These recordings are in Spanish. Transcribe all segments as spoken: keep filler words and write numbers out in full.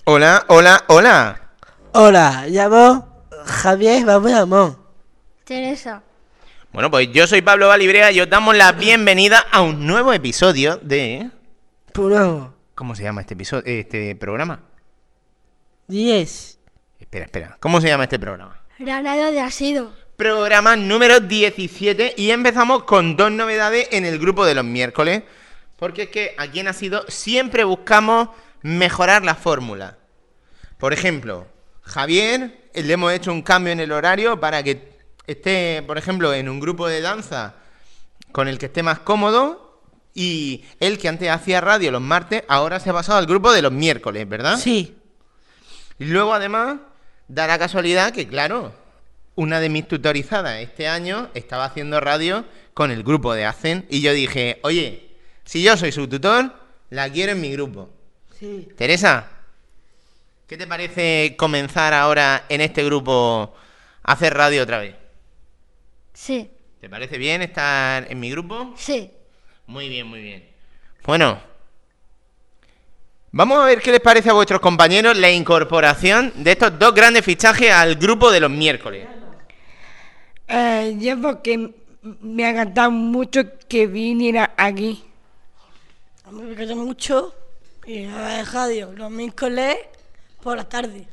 Hola, hola, hola. Hola, llamo Javier Ramón. Teresa. Bueno, pues yo soy Pablo Valibrea y os damos la bienvenida a un nuevo episodio de... Puro. ¿Cómo se llama este episodio, este programa? diez. Espera, espera. ¿Cómo se llama este programa? Granado de ácido. Programa número diecisiete y empezamos con dos novedades en el grupo de los miércoles. Porque es que aquí en Ácido siempre buscamos mejorar la fórmula. Por ejemplo, Javier, le hemos hecho un cambio en el horario para que esté, por ejemplo, en un grupo de danza con el que esté más cómodo. Y él, que antes hacía radio los martes, ahora se ha pasado al grupo de los miércoles, ¿verdad? Sí. Y luego, además, da la casualidad que, claro, una de mis tutorizadas este año estaba haciendo radio con el grupo de Hacen. Y yo dije, oye, si yo soy su tutor, la quiero en mi grupo. Sí. Teresa, ¿qué te parece comenzar ahora en este grupo a hacer radio otra vez? Sí. ¿Te parece bien estar en mi grupo? Sí. Muy bien, muy bien. Bueno, vamos a ver qué les parece a vuestros compañeros la incorporación de estos dos grandes fichajes al grupo de los miércoles. Eh, yo porque me ha encantado mucho que viniera aquí. A mí me encanta mucho ir a la radio los miércoles por la tarde.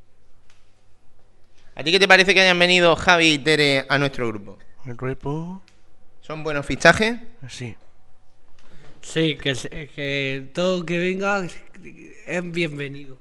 ¿A ti qué te parece que hayan venido Javi y Tere a nuestro grupo? ¿El grupo? ¿Son buenos fichajes? Sí. Sí, que, que todo que venga es bienvenido.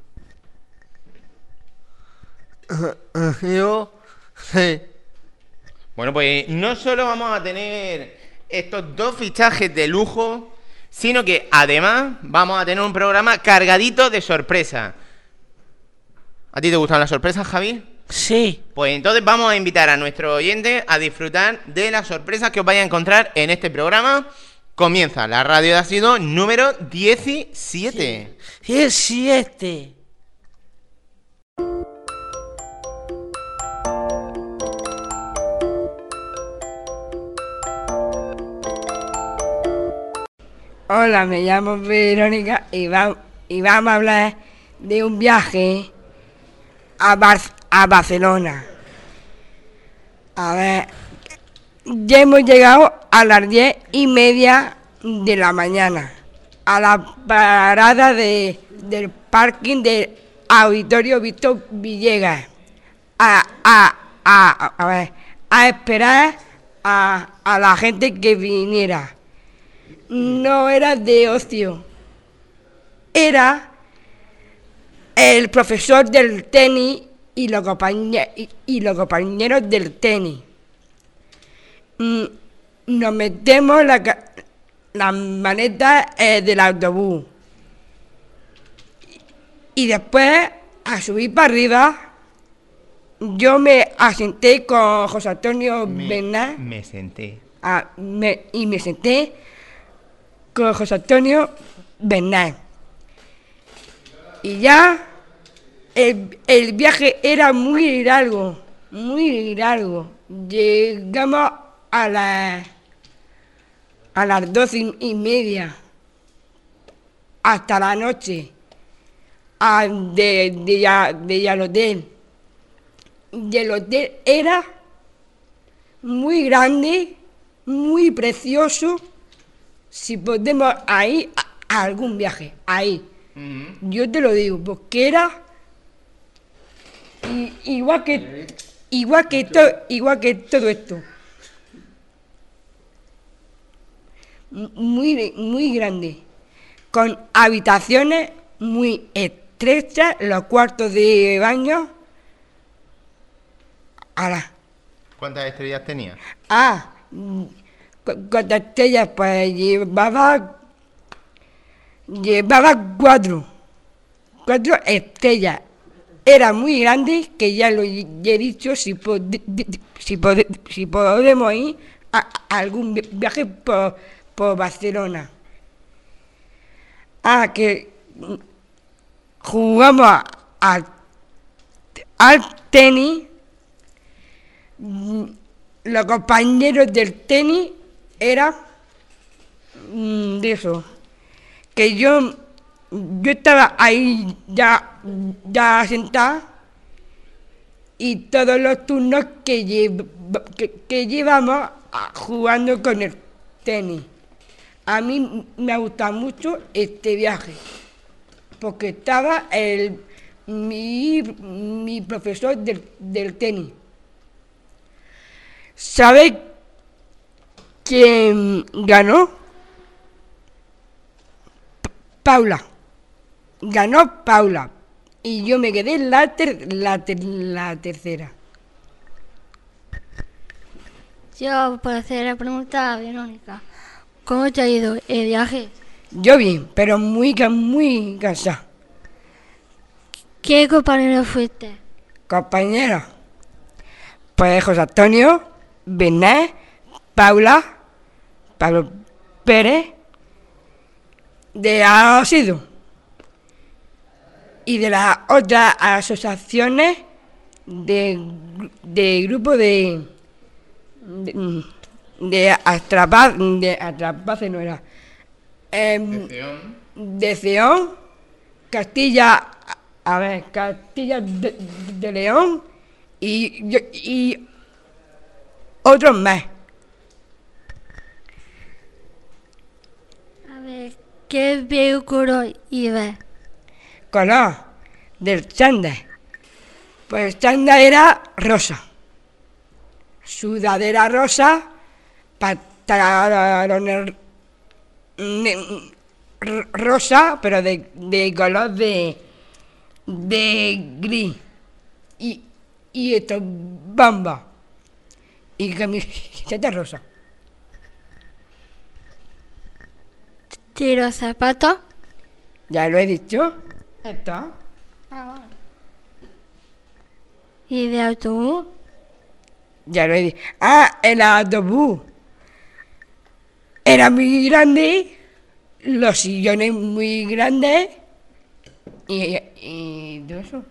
Yo, sí. Bueno, pues no solo vamos a tener estos dos fichajes de lujo, sino que además vamos a tener un programa cargadito de sorpresas. ¿A ti te gustan las sorpresas, Javi? Sí. Pues entonces vamos a invitar a nuestros oyentes a disfrutar de las sorpresas que os vais a encontrar en este programa. Comienza la radio de ácido número diecisiete. diecisiete. Hola, me llamo Verónica y, va, y vamos a hablar de un viaje a, Bar, a Barcelona. A ver, ya hemos llegado a las diez y media de la mañana a la parada de, del parking del Auditorio Víctor Villegas a, a, a, a, ver, a esperar a, a la gente que viniera. No era de ocio, era el profesor del tenis y los compañeros, y, y los compañeros del tenis. Mm, nos metemos la, la maleta eh, del autobús y después, a subir para arriba, yo me asenté con José Antonio Me, Bernal me senté. ah, me, y me senté con José Antonio Bernal. Y ya el, el viaje era muy largo, muy largo. Llegamos a las a las doce y media hasta la noche a, de, de, ya, de ya al hotel. Y el hotel era muy grande, muy precioso. Si podemos ir a, a algún viaje, ahí. Uh-huh. Yo te lo digo, porque era y, igual que igual que to, igual que todo esto. Muy, muy grande, con habitaciones muy estrechas, los cuartos de baño. Ahora. ¿Cuántas estrellas tenía? Ah, ¿cuántas estrellas? Pues llevaba, llevaba cuatro, cuatro estrellas. Era muy grande, que ya lo he dicho, si, pod, si, pod, si podemos ir a, a algún viaje por, por Barcelona. Ah, que jugamos a, a, al tenis. Los compañeros del tenis eran de eso, que yo yo estaba ahí ya, ya sentada y todos los turnos que, llev- que, que llevamos a- jugando con el tenis. A mí me ha gustado mucho este viaje, porque estaba el, mi, mi profesor del, del tenis. ¿Sabes quién ganó? P- Paula. Ganó Paula. Y yo me quedé en la, ter- la, ter- la tercera. Yo por hacer la pregunta a Verónica. ¿Cómo te ha ido el viaje? Yo bien, pero muy, ca- muy cansado. ¿Qué compañero fuiste? Compañera. Pues José Antonio, Benet, Paula, Pablo Pérez, de Asido y de las otras asociaciones de, gru- de grupo de de, de Astrapaz, de Astrapace no era, em, de Ceón, Castilla, a ver, Castilla de, de León y, yo- y otros más. A ver, ¿qué vehículo ibas? Color del chándal. Pues el chándal era rosa. Sudadera rosa, pantalones ne- r- rosa, pero de, de color de, de gris. Y, y esto, bamba. Y camiseta rosa. ¿Y los zapatos? Ya lo he dicho. Está. ¿Y de autobús? Ya lo he dicho. Ah, el autobús. Era muy grande, los sillones muy grandes y, y todo eso.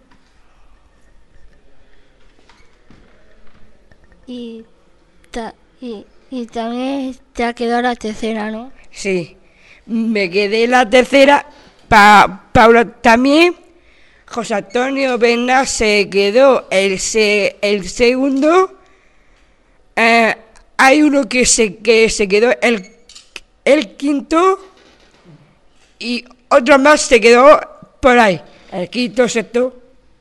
Y, ta- y, y también te ha quedado la tercera, ¿no? Sí, me quedé la tercera, pa, Paula también, José Antonio Bernal se quedó el, se, el segundo, eh, hay uno que se, que se quedó el, el quinto y otro más se quedó por ahí, el quinto, sexto.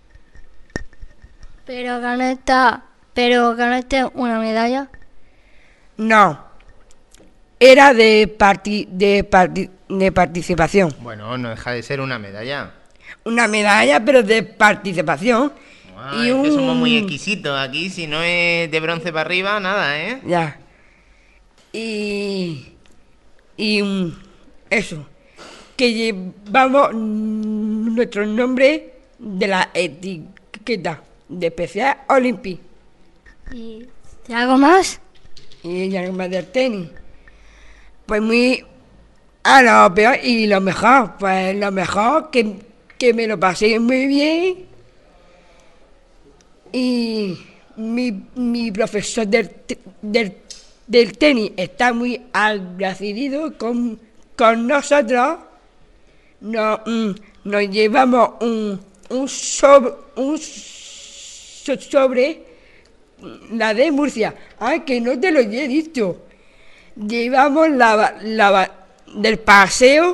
Pero ganaste, pero ganaste una medalla. No, era de, parti, de, parti, de participación. Bueno, no deja de ser una medalla. Una medalla, pero de participación. Ah, y es un... que somos muy exquisitos aquí. Si no es de bronce para arriba, nada, ¿eh? Ya. Y... Y... mm, eso. Que llevamos mm, nuestro nombre de la etiqueta de especial Olympic. ¿Y ¿y algo más? Y ya más del tenis. Pues muy... Ah, lo peor y lo mejor. Pues lo mejor que, que me lo pasé muy bien. Y mi, mi profesor del, te- del, del tenis está muy agradecido con, con nosotros. Nos, mm, nos llevamos un, un, sobre, un so- sobre la de Murcia. Ay, que no te lo he dicho. Llevamos la, ba- la ba- del paseo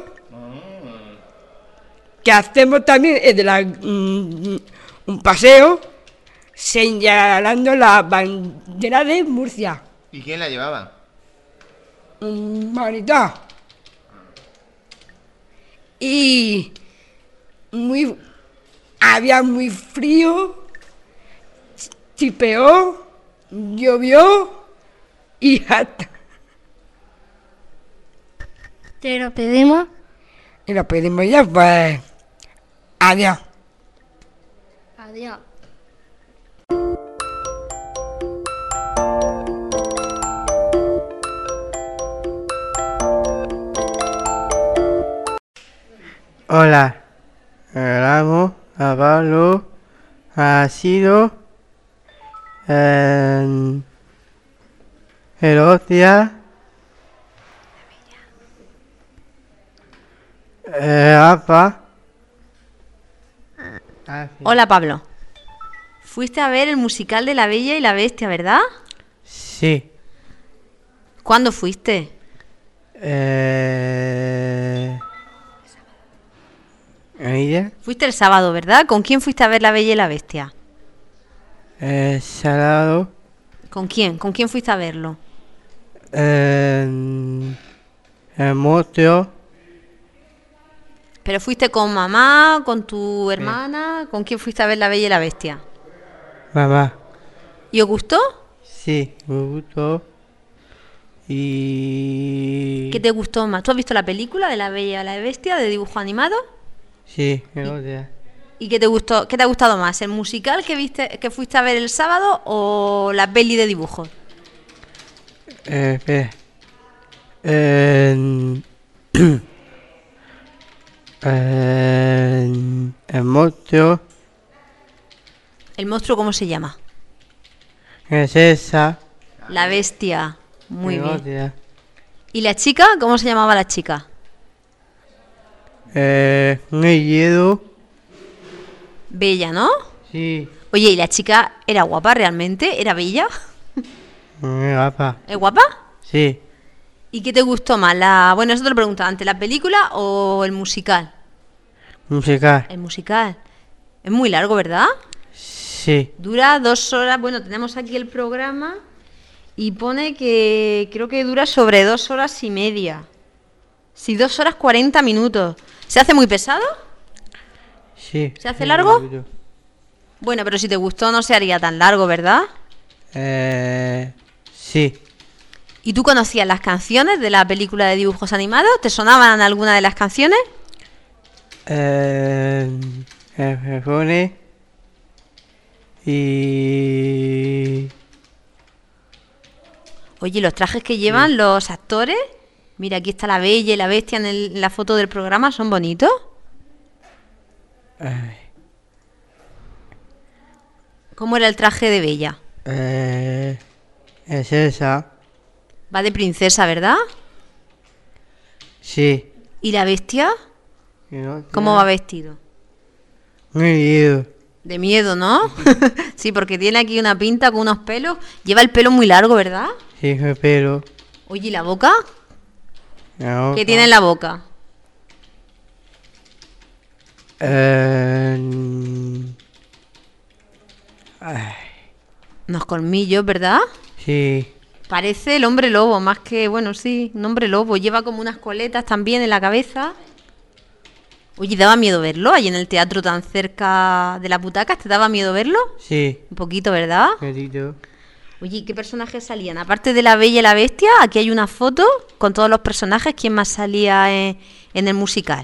que hacemos también es de la, mm, un paseo señalando la bandera de Murcia. ¿Y quién la llevaba? Un monitor. Y muy había muy frío, chipeó, llovió y hasta Te lo pedimos. y lo pedimos ya, pues adiós. Adiós. Hola, me llamo Pablo, ha sido en Elodia Eh, apa. Ah, sí. Hola, Pablo. Fuiste a ver el musical de La Bella y la Bestia, ¿verdad? Sí. ¿Cuándo fuiste? Eh... ¿Ella? Fuiste el sábado, ¿verdad? ¿Con quién fuiste a ver La Bella y la Bestia? Eh, salado. ¿Con quién? ¿Con quién fuiste a verlo? Eh, el monstruo. ¿Pero fuiste con mamá, con tu hermana? ¿Con quién fuiste a ver La Bella y la Bestia? Mamá. ¿Y os gustó? Sí, me gustó. Y... ¿Qué te gustó más? ¿Tú has visto la película de La Bella y la Bestia de dibujo animado? Sí, me gusta. ¿Y qué te gustó? ¿Qué te ha gustado más? ¿El musical que viste, que fuiste a ver el sábado o la peli de dibujos? Eh, espera. Eh, eh, el monstruo ¿El monstruo cómo se llama? es esa. La Bestia. Muy me bien. gusta. ¿Y la chica? ¿Cómo se llamaba la chica? Eh, un hielo. Bella, ¿no? Sí. Oye, ¿y la chica era guapa realmente? ¿Era bella? Mi papá. ¿Es guapa? Sí. ¿Y qué te gustó más? La... Bueno, eso te lo preguntaba antes, ¿la película o el musical? Musical. El musical. Es muy largo, ¿verdad? Sí. Dura dos horas. Bueno, tenemos aquí el programa y pone que creo que dura sobre dos horas y media. Sí, dos horas cuarenta minutos. ¿Se hace muy pesado? Sí. ¿Se hace largo? Bueno, pero si te gustó no se haría tan largo, ¿verdad? Eh, sí. ¿Y tú conocías las canciones de la película de dibujos animados? ¿Te sonaban alguna de las canciones? Eh, el perfume y... Oye, los trajes que llevan los actores, mira, aquí está la Bella y la Bestia en, el- en la foto del programa, ¿son bonitos? Ay, ¿Cómo era el traje de Bella? eh, es esa. Va de princesa, ¿verdad? Sí. ¿Y la Bestia? Y no ¿Cómo va vestido? Muy bien. De miedo, ¿no? Sí, porque tiene aquí una pinta con unos pelos. Lleva el pelo muy largo, ¿verdad? Sí, me pero. Oye, ¿y la boca? No. ¿Qué tiene en la boca? Eh, ay, Unos colmillos, ¿verdad? sí. Parece el hombre lobo, más que, bueno, sí, un hombre lobo. Lleva como unas coletas también en la cabeza. Oye, ¿daba miedo verlo ahí en el teatro tan cerca de las butacas? ¿Te daba miedo verlo? Sí. Un poquito, ¿verdad? Querido. Oye, ¿y ¿qué personajes salían? Aparte de la Bella y la Bestia, aquí hay una foto con todos los personajes. ¿Quién más salía en, en el musical?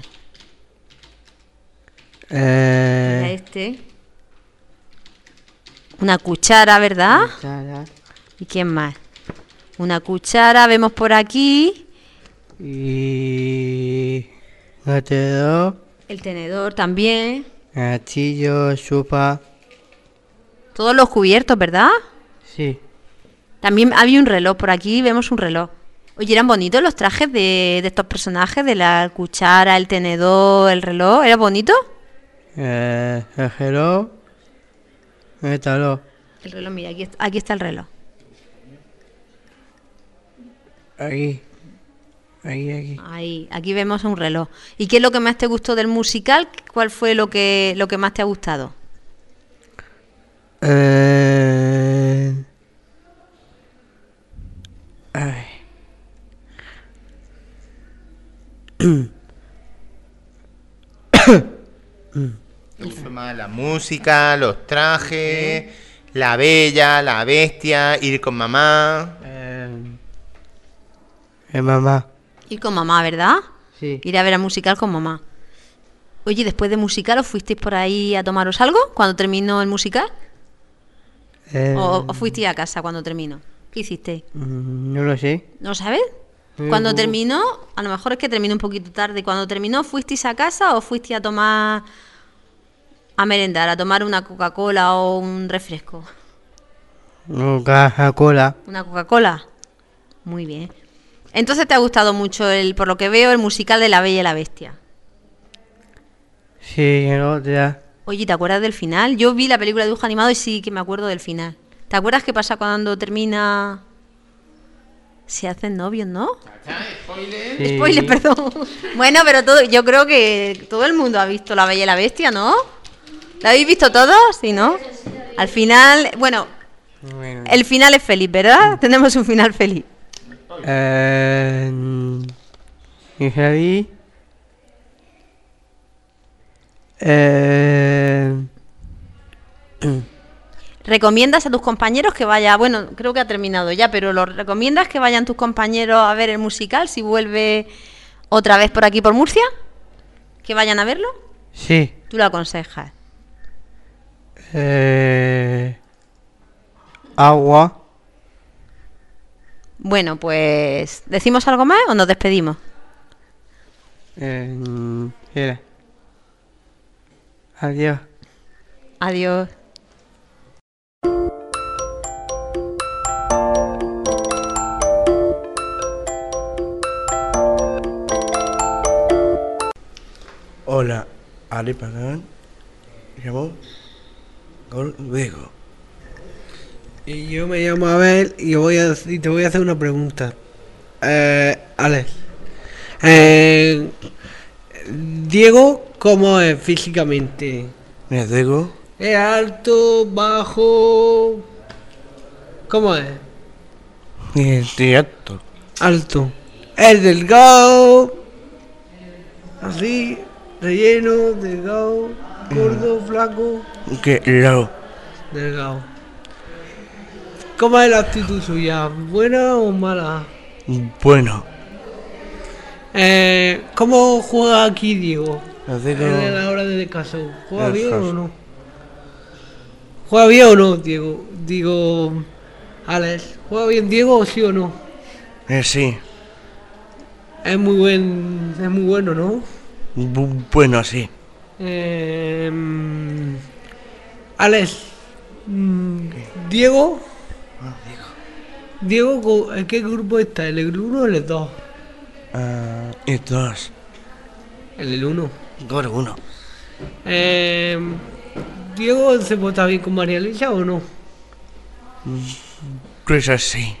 Mira Eh, este. Una cuchara, ¿verdad? Sara ¿Y quién más? Una cuchara, vemos por aquí. y... Gatero, El tenedor también. gatillo, sopa. Todos los cubiertos, ¿verdad? Sí. También había un reloj, por aquí vemos un reloj. Oye, ¿eran bonitos los trajes de, de estos personajes? De la cuchara, el tenedor, el reloj. ¿Era bonito? Eh, el reloj. El reloj. El reloj, mira, aquí, est- aquí está el reloj. Aquí. Aquí, aquí. Ahí, aquí vemos un reloj. ¿Y qué es lo que más te gustó del musical? ¿Cuál fue lo que, lo que más te ha gustado? Eh... Ay. ¿Te gustó más la música, los trajes, la Bella, la Bestia, ir con mamá? Eh... eh, mamá. Ir con mamá, ¿verdad? Sí. Ir a ver el musical con mamá. Oye, después de musical, ¿os fuisteis por ahí a tomaros algo cuando terminó el musical? Eh, ¿O, o fuisteis a casa cuando terminó? ¿Qué hicisteis? mm, no lo sé. ¿No lo sabes? Eh, Cuando bu- terminó, a lo mejor es que terminó un poquito tarde. Cuando terminó, ¿fuisteis a casa o fuisteis a tomar, a merendar, a tomar una Coca-Cola o un refresco? Coca-Cola. ¿Una Coca-Cola? Muy bien. Entonces te ha gustado mucho, el, por lo que veo, el musical de La Bella y la Bestia. Sí, en otra. Oye, ¿te acuerdas del final? Yo vi la película de dibujo animado y sí que me acuerdo del final. ¿Te acuerdas qué pasa cuando termina? Se hacen novios, ¿no? Spoiler. Sí. Spoiler, perdón. Bueno, pero todo, yo creo que todo el mundo ha visto La Bella y la Bestia, ¿no? ¿La habéis visto todos? Sí, ¿no? Al final, bueno, Bueno. el final es feliz, ¿verdad? Tenemos un final feliz. Eh, y Javi. Eh, ¿Recomiendas a tus compañeros que vaya? Bueno, creo que ha terminado ya, pero ¿lo recomiendas que vayan tus compañeros a ver el musical si vuelve otra vez por aquí por Murcia? ¿Que vayan a verlo? sí. Tú lo aconsejas. Eh, agua. Bueno, pues ¿decimos algo más o nos despedimos? Eh, mira. Adiós. Adiós. Hola, Ale Pagán. Me llamo Luego. Y yo me llamo Abel y, voy a, y te voy a hacer una pregunta. Eh, Alex. Eh, Diego, ¿cómo es físicamente? Me digo, ¿Es alto, bajo? ¿Cómo es? el teatro. Alto. ¿Es delgado? Así, relleno, delgado, gordo, flaco, Que lo delgado. ¿Cómo es la actitud suya? ¿Buena o mala? bueno. Eh, ¿Cómo juega aquí Diego? Me digo, En la hora de descanso. ¿Juega El bien caso. o no? ¿Juega bien o no, Diego? Digo, Alex, ¿juega bien Diego, sí o no? eh, sí. Es muy buen, es muy bueno, ¿no? Bu- bueno, sí. Eh, mm, Alex, mm, Diego, Diego, co- ¿en qué grupo está? ¿En el uno o en el dos? Ah, y dos. En el uno. Gol uno. Eh, Diego se porta bien con María Luisa o no? Pues así.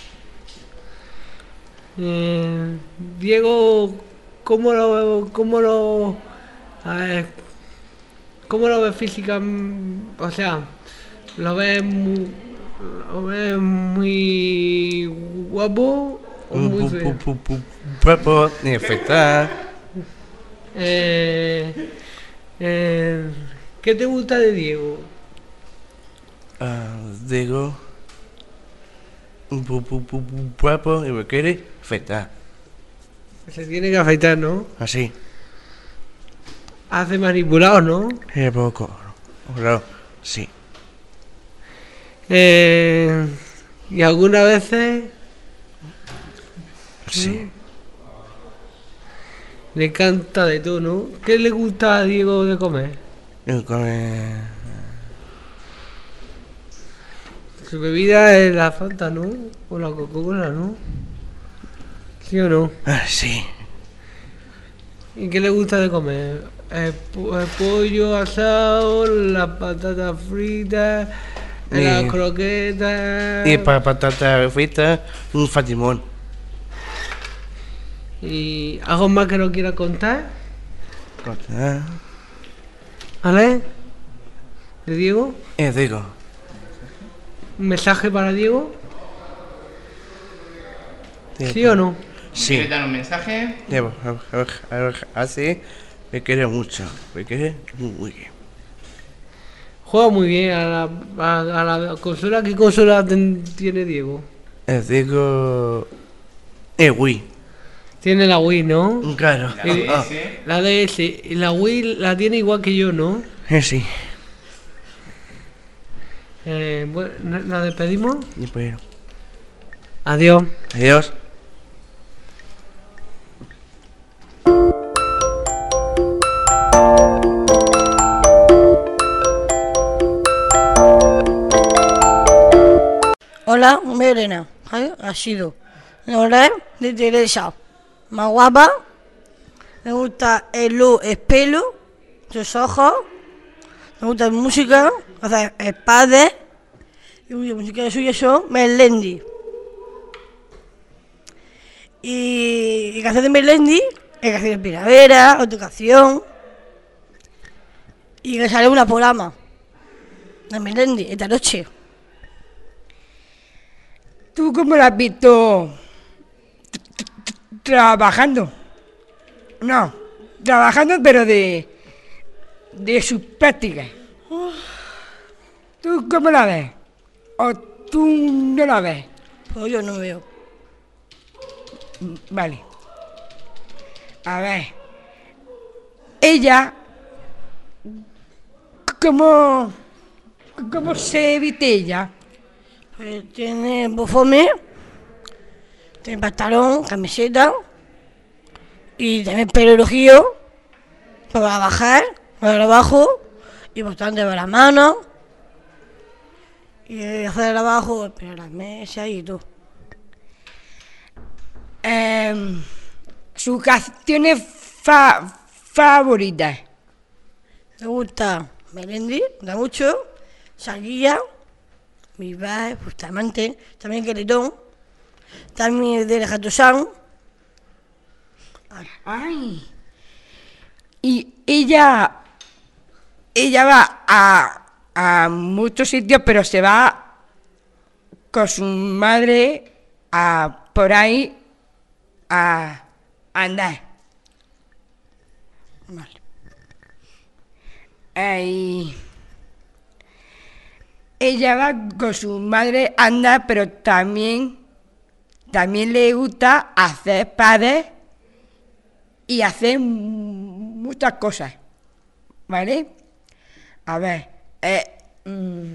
Eh, Diego, ¿cómo lo, cómo lo, a ver, cómo lo ves física? O sea, lo ves muy, lo ves muy guapo o muy feo. Papo, efectar. Eh, eh, ¿Qué te gusta de Diego? Ah, digo. Papo, y me quiere efectar. Se tiene que afeitar, ¿no? Así. Hace manipulados, ¿no? Es poco. Claro, sí. Eh, y algunas veces Sí. le encanta de todo, ¿no? ¿Qué le gusta a Diego de comer? Y come. Su bebida es la Fanta, ¿no? O la Coca-Cola, ¿no? ¿Sí o no? Ah, sí. ¿Y qué le gusta de comer? El, po- el pollo asado, las patatas fritas, Y- las croquetas. Y para patata frita, un fatimón. ¿Y algo más que no quiera contar? Corta. ¿Vale? ¿De Diego? Eh, digo. ¿Un mensaje para Diego? ¿Sí o no? Sí. ¿Quieres dar un mensaje? Eh, a ver, a ver, a ver, Así me quiere mucho. Me quiere muy bien. Juega muy bien a la, a, a la consola. ¿Qué consola ten- tiene Diego? Eh, digo. Eh, Wii. Tiene la Wii, ¿no? Claro. La Eh, Ah, D S. La D S. Y la Wii la tiene igual que yo, ¿no? eh, sí. Eh, bueno, ¿la despedimos? Y pues, Adiós. adiós. Hola, Merena. ¿eh? Ha sido. Nombre de Teresa. Más guapa. Me gusta el look, es pelo. sus ojos, me gusta la música, o sea, el padre, y la música suya son Melendi. Y, y canción de Melendi, es canción de primavera, autocación, y que sale una programa de Melendi esta noche. ¿Tú cómo la has visto t- t- trabajando? No, trabajando pero de, de sus prácticas. ¿Tú cómo la ves? ¿O tú no la ves? Pues yo no veo. Vale. A ver. Ella, ¿cómo, cómo se viste ella? Pues tiene bofome, tiene pantalón, camiseta y también pelo rojido para bajar, para abajo y bastante para las manos y hacer abajo, pero las mesas y todo. Eh, sus canciones fa favoritas. Me gusta Melendi, me gusta mucho, Shakira, mi padre, justamente, también Queretón, también de Alejandro Sanz. Ay. Y ella, ella va a, a muchos sitios, pero se va con su madre a por ahí a andar. Vale. Ay. Ella va con su madre a andar, pero también, también le gusta hacer padres y hacer muchas cosas, ¿vale? A ver, eh, mm,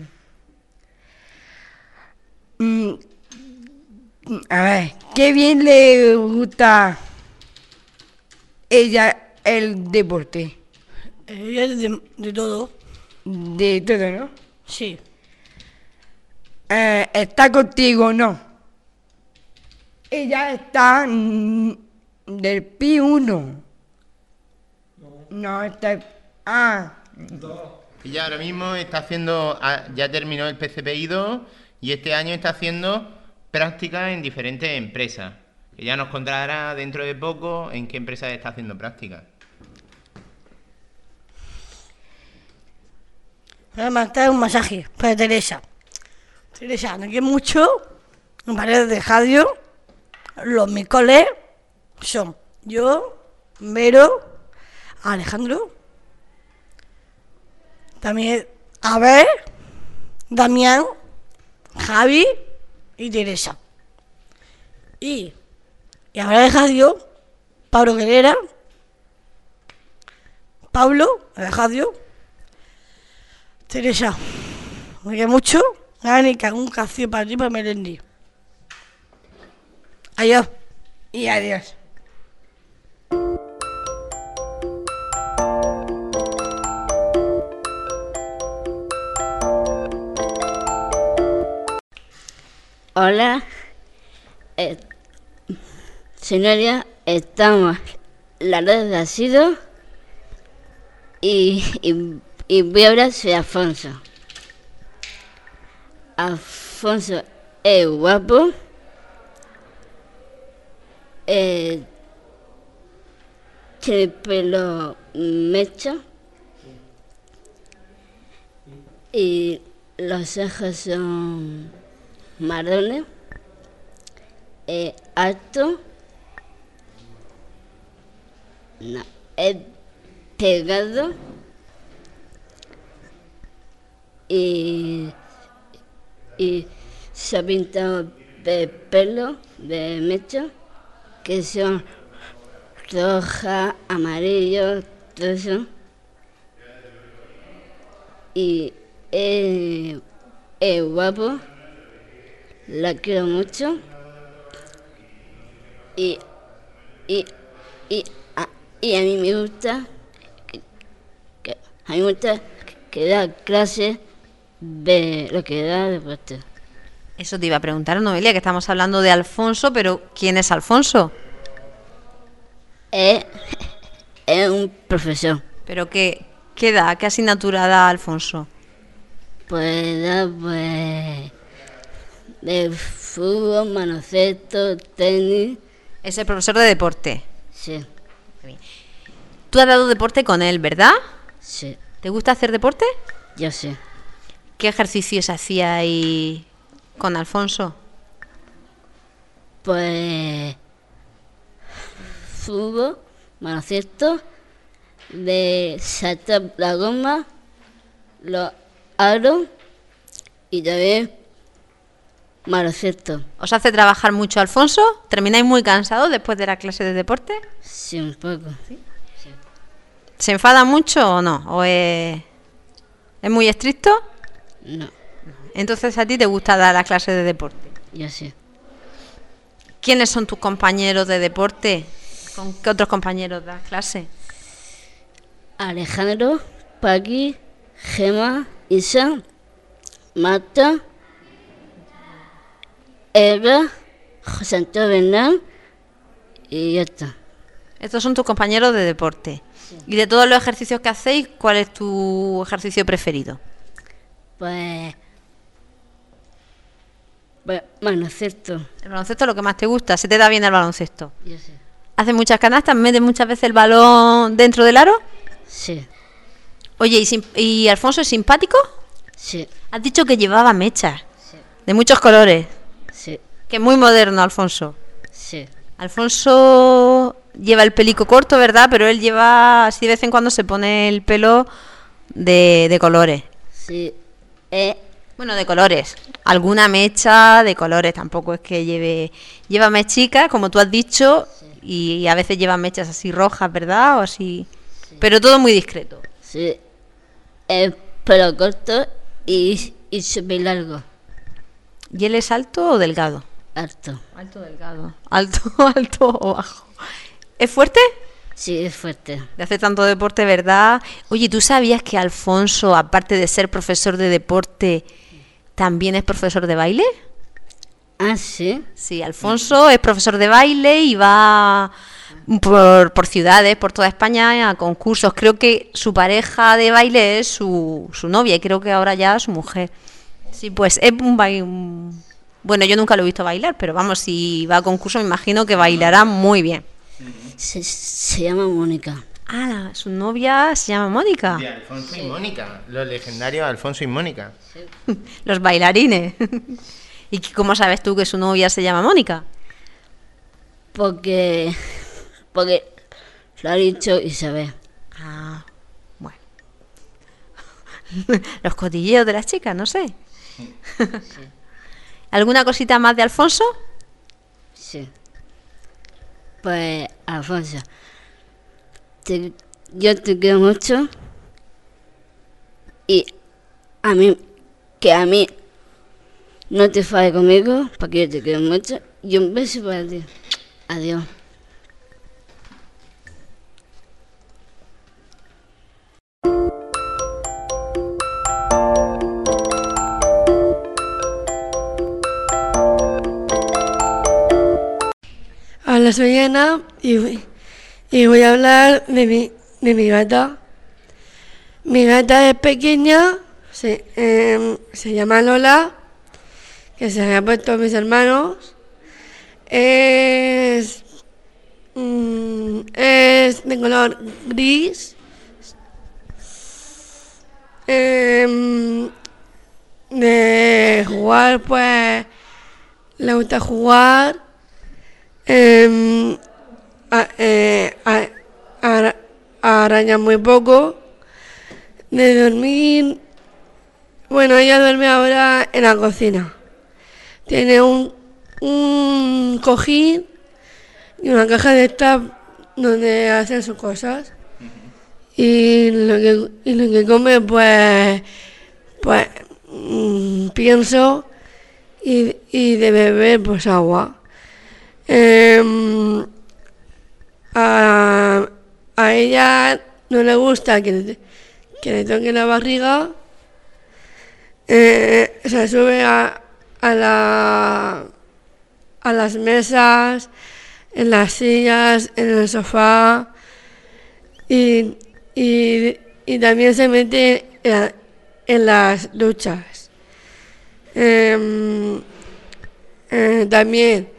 mm, a ver, qué bien le gusta ella el deporte. Ella es de, de todo, De todo, ¿no? sí. Eh, ¿está contigo o no? Ella está mm, del Pi uno. No, está... Ah, Ella ahora mismo está haciendo, ah, ya terminó el P C P I dos y este año está haciendo prácticas en diferentes empresas. Que ya nos contará dentro de poco en qué empresa está haciendo prácticas. Voy a mandar un masaje para Teresa. Teresa, no quiere mucho, en paredes de radio, los miércoles son yo, Vero, Alejandro, también Abel, Damián, Javi y Teresa. Y, y ahora de radio, Pablo Guerrera, Pablo, de radio, Teresa, no quiere mucho. Anica, un café para ti, para Melendi. Adiós. y adiós. Hola, eh, señoría, estamos la red de asido y, y, y voy a hablar de Alfonso. Alfonso es guapo, eh, tiene pelo mecha y los ojos son marrones, eh, alto, no, es pegado y, y se ha pintado de pelo de mecha que son roja, amarillo, todo eso. Y es, es guapo, la quiero mucho. Y, y, y, a, y a mí me gusta, que, que, a mí me gusta que da clases de lo que da deporte. Eso te iba a preguntar, Noelia, que estamos hablando de Alfonso, pero ¿quién es Alfonso? Es, es un profesor. Pero qué, ¿Qué da? ¿Qué asignatura da Alfonso? Pues da, pues, de fútbol, baloncesto, tenis. Es el profesor de deporte. Sí, Tú has dado deporte con él, ¿verdad? sí, ¿Te gusta hacer deporte? yo sé. ¿Qué ejercicios hacía ahí con Alfonso? Pues, fútbol, baloncesto, de saltar la goma, los aros y también baloncesto. ¿Os hace trabajar mucho Alfonso? ¿Termináis muy cansados después de la clase de deporte? Sí, un poco. ¿Se enfada mucho o no? ¿O es, es muy estricto? No, Entonces a ti te gusta dar la clase de deporte. yo sé. ¿Quiénes son tus compañeros de deporte? ¿Con qué otros compañeros das clase? Alejandro, Paqui, Gema, Isa, Marta, Eva, José Antonio Bernal y ya está. Estos son tus compañeros de deporte. Y de todos los ejercicios que hacéis, ¿cuál es tu ejercicio preferido? Pues, pues baloncesto, ¿El baloncesto es lo que más te gusta? ¿Se te da bien el baloncesto? yo sé. ¿Haces muchas canastas? ¿Metes muchas veces el balón dentro del aro? Sí, Oye, ¿y, sim- y Alfonso es simpático? sí, Has dicho que llevaba mechas, de muchos colores. sí, Que es muy moderno, Alfonso. sí, Alfonso lleva el pelico corto, ¿verdad? Pero él lleva, así de vez en cuando se pone el pelo de, de colores. sí. Eh, Bueno, de colores. Alguna mecha de colores, tampoco es que lleve... Lleva mechicas, como tú has dicho, y a veces lleva mechas así rojas, ¿verdad? O así... Pero todo muy discreto. sí. El pelo corto y, y súper largo, ¿Y él es alto o delgado? alto. Alto, delgado. Alto, alto o bajo. ¿Es fuerte? Sí, es fuerte. De hacer tanto deporte, ¿verdad? Oye, ¿tú sabías que Alfonso, aparte de ser profesor de deporte, también es profesor de baile? Ah, sí, Sí, Alfonso es profesor de baile y va por, por ciudades, por toda España, a concursos. Creo que su pareja de baile es su, su novia y creo que ahora ya su mujer. Sí, pues es un baile... Bueno, yo nunca lo he visto bailar, pero vamos, si va a concurso me imagino que bailará muy bien. se, se llama Mónica. Ah, su novia se llama Mónica. De Alfonso y Mónica, los legendarios Alfonso y Mónica. Los bailarines. ¿Y qué- cómo sabes tú que su novia se llama Mónica? Porque, porque lo ha dicho Isabel. Ah, bueno. Los cotilleos de las chicas, no sé. ¿Alguna cosita más de Alfonso? Sí. Pues, Alfonso, te- yo te quiero mucho y a mí, que a mí no te falles conmigo, porque yo te quiero mucho y un beso para ti. Adiós. Hola, soy Ana y, voy- y voy a hablar de mi, de mi gata. Mi gata es pequeña, se, em, se llama Lola, que se la ha puesto a mis hermanos. Es, mm, es de color gris. Em, de jugar, pues le gusta jugar. Eh, a- eh, a- ara- araña muy poco. De dormir, bueno, ella duerme ahora en la cocina. Tiene un, un cojín y una caja de estas donde hace sus cosas. Y lo que, y lo que come, pues, pues mm, pienso y, y de beber, pues agua. Em, a, a ella no le gusta que le, que le toque la barriga. Eh, se sube a, a, la, a las mesas, en las sillas, en el sofá y, y, y también se mete en, en las duchas. Em, eh, también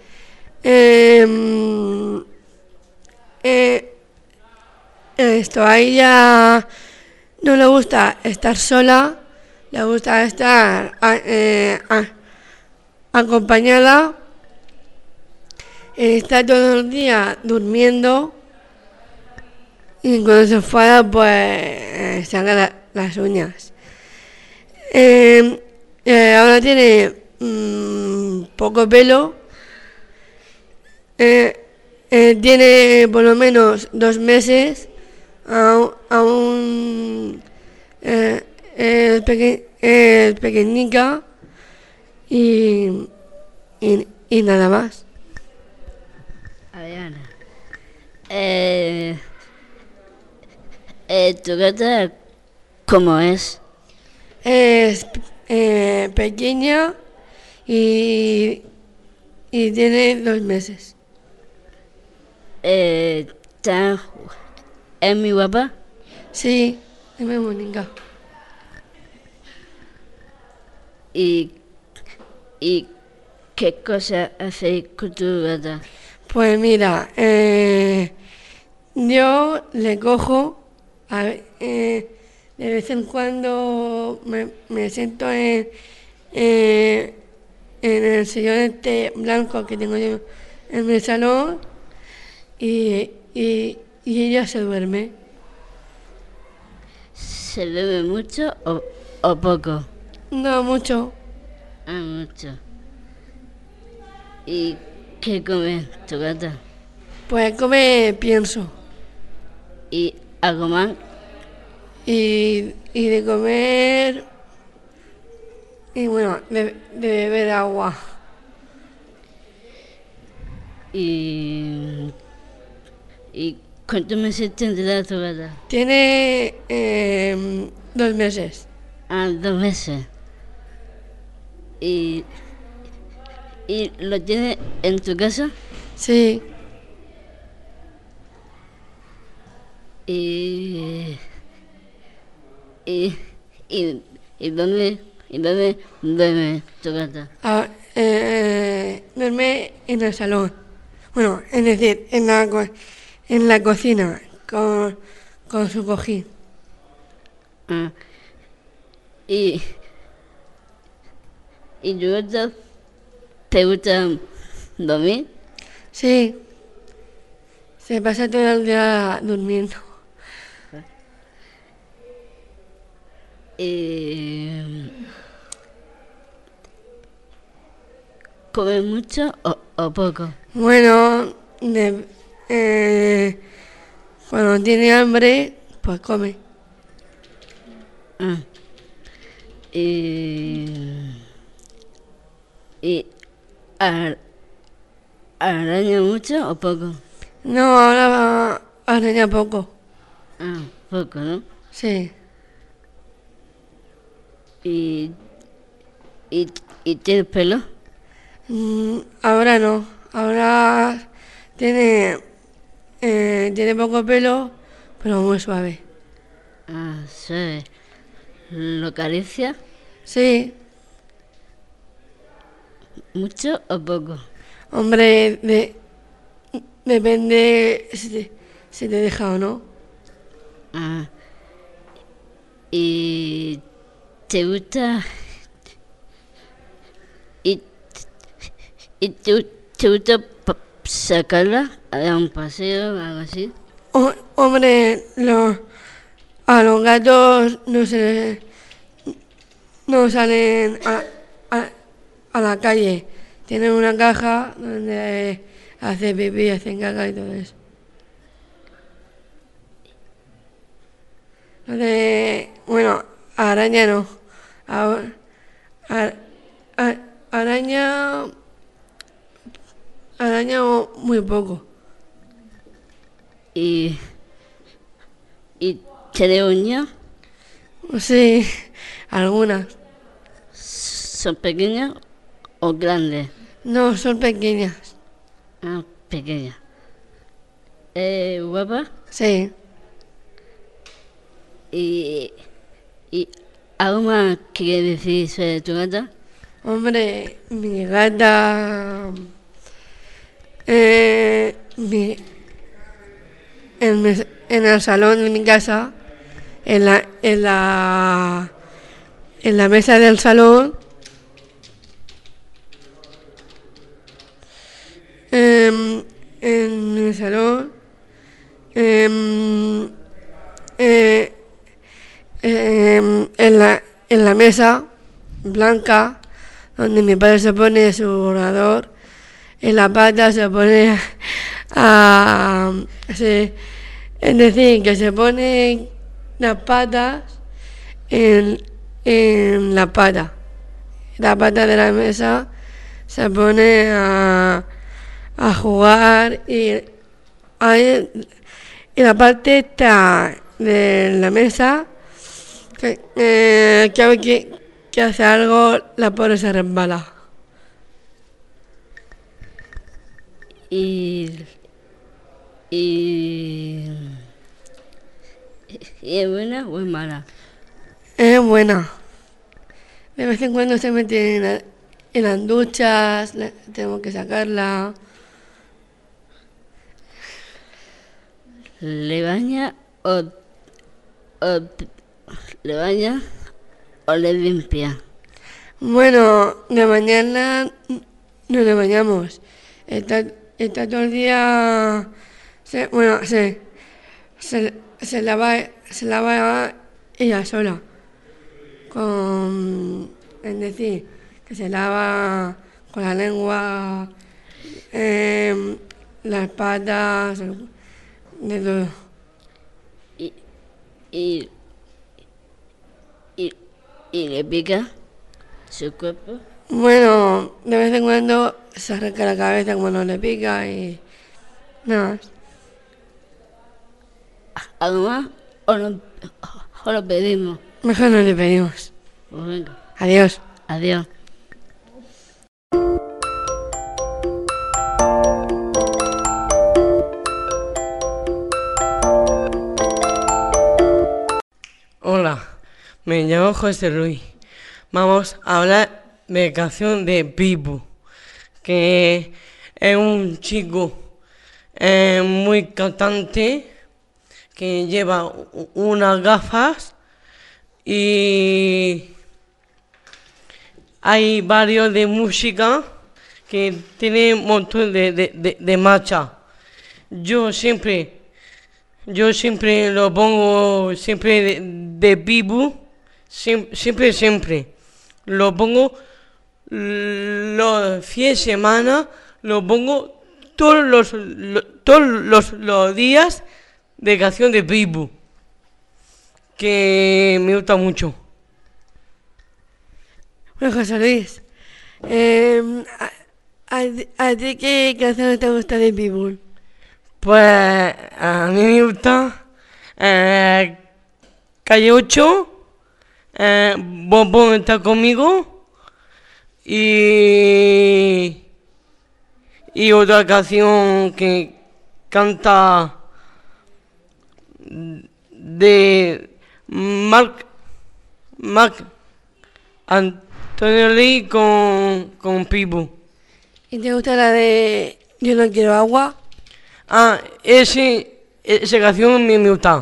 em, eh, esto, a ella no le gusta estar sola, le gusta estar a- eh, a- acompañada. Está todo el día durmiendo y cuando se enfada pues eh, saca la- las uñas. Eh, eh, ahora tiene mm, poco pelo. Eh, eh, tiene por lo menos dos meses. Aún, aún eh, es, peque- es pequeñica y, y, y nada más. Adriana. Eh, eh, ¿Tu gata cómo es? Es eh, pequeña y, y tiene dos meses. Eh, ¿está- ¿Es muy guapa? Sí, es muy bonita. ¿Y, y qué cosa hacéis con tu gata? Pues mira, eh, yo le cojo, a ve- eh, de vez en cuando me, me siento en, eh, en el sillón este blanco que tengo yo en mi salón y, y, y ella se duerme. ¿Se bebe mucho o, o poco? No mucho. Ah, mucho. ¿Y qué come tu gata? Pues come pienso ¿Y algo más? y, y de comer y bueno, de, de beber agua. ¿Y, y cuántos meses tendrá tu gata? Tiene eh, dos meses. Ah, dos meses. ¿Y, ¿Y lo tienes en tu casa? Sí, Y, y, y, y dónde, y dónde duerme tu gata? a- eh, duerme en el salón. Bueno, es decir, en la, co- en la cocina con, con su cojín. Ah, y, y tu gata te gusta dormir? Sí, se pasa todo el día durmiendo. Y, ¿come mucho o, o poco? Bueno, de- eh, cuando tiene hambre, pues come. Ah, y, y ar- ¿araña mucho o poco? No, ahora araña poco. Ah, poco, ¿no? Sí, ¿Y, y, y tienes pelo? Mm, ahora no. Ahora tiene, eh, tiene poco pelo, pero muy suave. Ah, sí. ¿Lo acaricia Sí, mucho o poco? hombre, de, depende si te, si te deja o no. Ah, ¿y te gusta? ¿Y, y te, te gusta pa- sacarla a dar un paseo o algo así? O- hombre, los, a los gatos no se no salen a, a, a la calle. Tienen una caja donde hace pipí, hacen caca y todo eso. Entonces, bueno, araña no. A- a- a- araña. Araña muy poco. ¿Y, y tiene uñas? Sí, algunas. ¿Son pequeñas o grandes? No, son pequeñas. Ah, pequeñas. ¿Eh, guapa? Sí. y, y ¿algo más que quieres decir sobre tu gata? Hombre, mi gata... Eh, mi- en, mi- en el salón de mi casa, en la, en la, en la mesa del salón, em, en el salón, em, eh, em, en la, en la mesa blanca, donde mi padre se pone su ordenador, en la pata se pone a... se- es decir, que se pone las patas en, en la pata. La pata de la mesa se pone a, a jugar y, ahí, y la parte esta de la mesa que, eh, cada vez que, que hace algo la pobre se resbala. Y, y, ¿y es buena o es mala? Es buena. De vez en cuando se mete en, la- en las duchas, la- tenemos que sacarla. ¿Le baña o, o le baña o le limpia? Bueno, de mañana no le bañamos. Está, está todo el día... Se, bueno, se, se, se lava, se lava ella sola. Con... Es decir, que se lava con la lengua, em, las patas, de todo. Y, y, y, y le pica su cuerpo. Bueno, de vez en cuando se arranca la cabeza como no le pica y nada más. ¿Algo más o lo, o lo pedimos? Mejor no le pedimos. Pues venga, Adiós. adiós. Hola, me llamo José Luis. Vamos a hablar de canción de Pipo, que es un chico eh, muy cantante que lleva u- unas gafas y hay varios de música que tiene un montón de, de, de, de marcha. Yo siempre Yo siempre lo pongo siempre de, de Pipo, siem- siempre, siempre. Lo pongo los fines de semana, lo pongo todos los, lo- todos los, los días de canción de Pipo, que me gusta mucho. Bueno, José Luis, eh, a, a- a ti qué canción te gusta de Pitbull? Pues a mí me gusta eh, Calle ocho, eh, Bombón está conmigo y, y otra canción que canta de Marc, Marc Antonio Lee con, con Pipo. ¿Y te gusta la de Yo no quiero agua? Ah, ese, esa canción me, me gusta.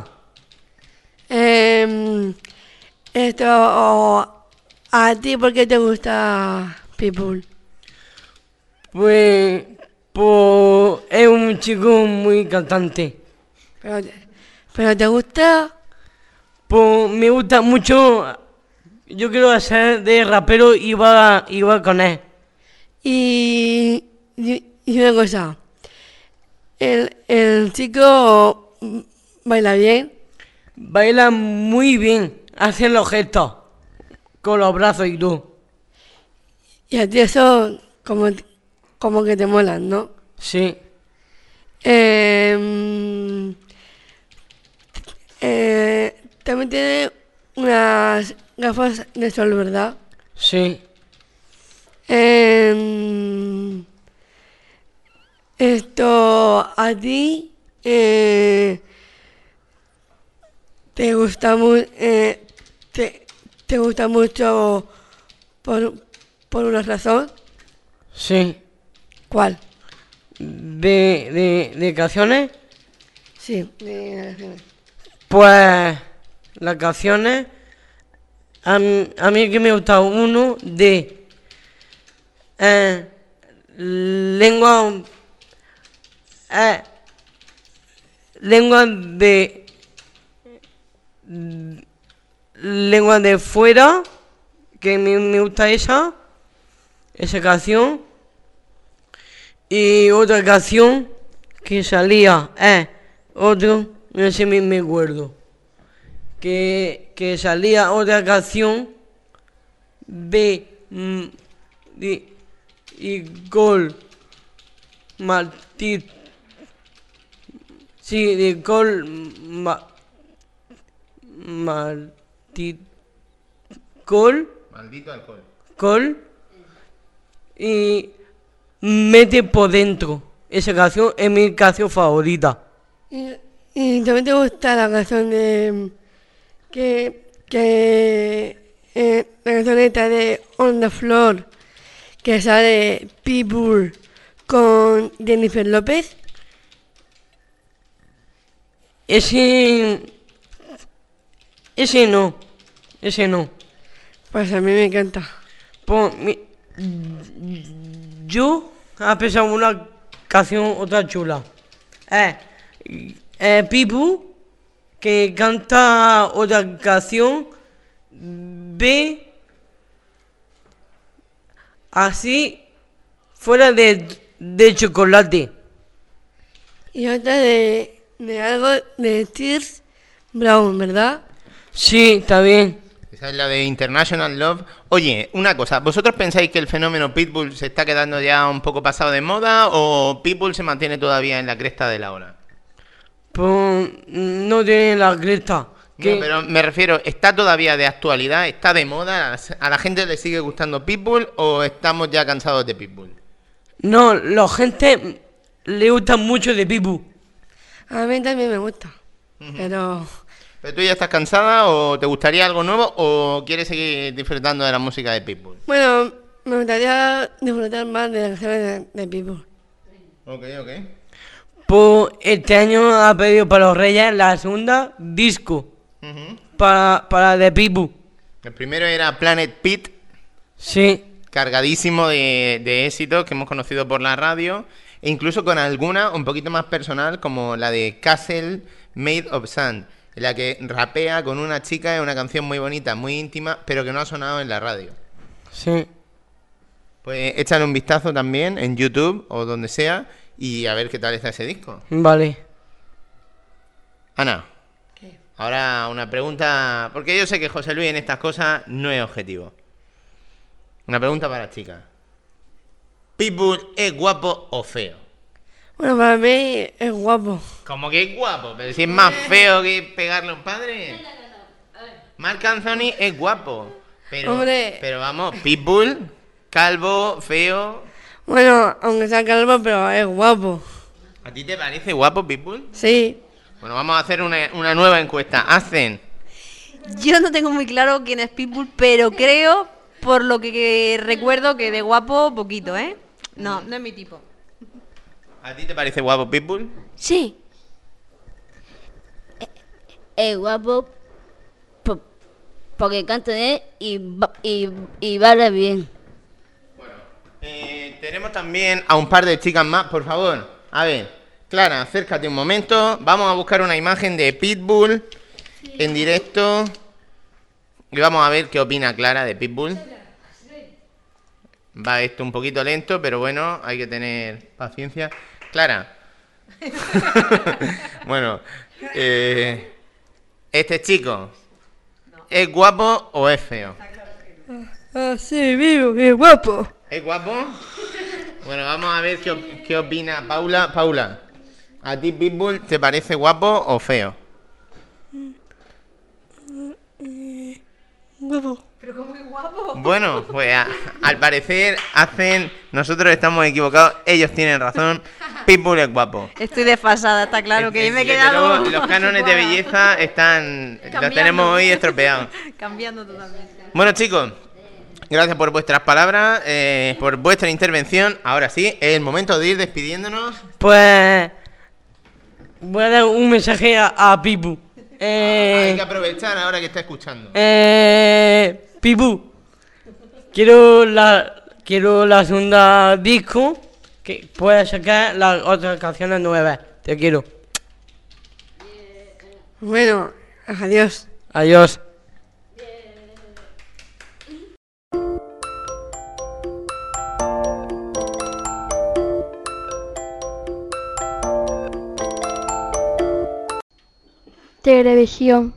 Eh, esto, o, ¿a ti por qué te gusta Pitbull? Pues, pues es un chico muy cantante. ¿Pero te, pero te gusta? Pues me gusta mucho. Yo quiero hacer de rapero y va, y va con él. Y, y, y una cosa, el, el chico baila bien Baila muy bien, hace los gestos con los brazos y tú. y a ti eso como, como que te molan, ¿no? Sí, Eh, eh, también tiene unas gafas de sol, ¿verdad? sí. Eh, esto a ti, eh, ¿Te gusta, mu eh, te, te gusta mucho por, por una razón? Sí. ¿Cuál? ¿De, de, de canciones? Sí, de canciones. Pues las canciones, a, mí- a mí que me gusta uno de eh, lengua, eh, lengua de lengua de fuera, que me, me gusta esa, esa canción, y otra canción que salía, eh, otro, no sé, me, me acuerdo, que, que salía otra canción de, mm, de y Gol Martí, sí, de Gol Ma, Martí, Gol, Maldito alcohol. Gol, y Mete por dentro. Esa canción es mi canción favorita. ¿Y, y también te gusta la canción de... que... que... eh, la canción esta de On the Floor, que sale Pitbull con Jennifer López? Ese... Ese no. Ese no. Pues a mí me encanta. Pues, mi- yo he pensado una canción otra chula. Eh, eh, Pipu, que canta otra canción de así fuera de, de chocolate. Y otra de... de algo de Tears Brown, ¿verdad? Sí, está bien. Esa es la de International Love. Oye, una cosa, ¿vosotros pensáis que el fenómeno Pitbull se está quedando ya un poco pasado de moda o Pitbull se mantiene todavía en la cresta de la ola? Pues no tiene la cresta. Que No, pero me refiero, ¿está todavía de actualidad? ¿Está de moda? ¿A la gente le sigue gustando Pitbull o estamos ya cansados de Pitbull? no, la gente le gusta mucho de Pipu. A mí también me gusta. Pero... ¿Pero tú ya estás cansada o te gustaría algo nuevo o quieres seguir disfrutando de la música de Pitbull? bueno, me gustaría disfrutar más de las canciones de, de Pitbull. Ok, ok. Pues este año ha pedido para los Reyes la segunda disco Ujú. para, para de Pipu. El primero era Planet Pit, Sí, cargadísimo de, de éxitos que hemos conocido por la radio, e incluso con alguna un poquito más personal, como la de Castle Made of Sand, en la que rapea con una chica en una canción muy bonita, muy íntima, pero que no ha sonado en la radio. sí. Pues échale un vistazo también en YouTube o donde sea y a ver qué tal está ese disco. Vale. Ana, ¿Qué? ahora una pregunta, porque yo sé que José Luis en estas cosas no es objetivo. Una pregunta para chicas. ¿Pitbull es guapo o feo? Bueno, para mí es guapo. Como que es guapo, pero si es más feo que pegarle a un padre. Marc Anthony es guapo, pero, Hombre. pero vamos, Pitbull, calvo, feo. Bueno, aunque sea calvo, pero es guapo. ¿A ti te parece guapo Pitbull? Sí. Bueno, vamos a hacer una, una nueva encuesta. Hacen. Yo no tengo muy claro quién es Pitbull, pero creo, por lo que, que recuerdo, que de guapo poquito, ¿eh? No, no es mi tipo. ¿A ti te parece guapo Pitbull? Sí. Eh, Es guapo po- porque canta bien y, ba- y, y baila bien. Eh, tenemos también a un par de chicas más, por favor. A ver, Clara, acércate un momento. Vamos a buscar una imagen de Pitbull en directo. Y vamos a ver qué opina Clara de Pitbull. Va esto un poquito lento, pero bueno, hay que tener paciencia. Clara. Bueno, eh, este chico, ¿es guapo o es feo? Ah, sí, vivo, es guapo. ¿Es guapo? Bueno, vamos a ver qué, op- qué opina Paula. Paula, ¿a ti Pitbull te parece guapo o feo? Guapo. Pero como muy guapo. Bueno, pues a- al parecer hacen... Nosotros estamos equivocados, ellos tienen razón. Pitbull es guapo. Estoy desfasada, está claro que me he Desde quedado... luego, los cánones de belleza están... Los Cambiando. tenemos hoy estropeados. Cambiando totalmente. Bueno, chicos, gracias por vuestras palabras, eh, por vuestra intervención. Ahora sí, es el momento de ir despidiéndonos. Pues voy a dar un mensaje a, a Pipu. Eh, Hay que aprovechar ahora que está escuchando. eh, Pipu, quiero la quiero la segunda disco que pueda sacar las otras canciones nuevas. Te quiero. Bueno, adiós. Adiós. Televisión.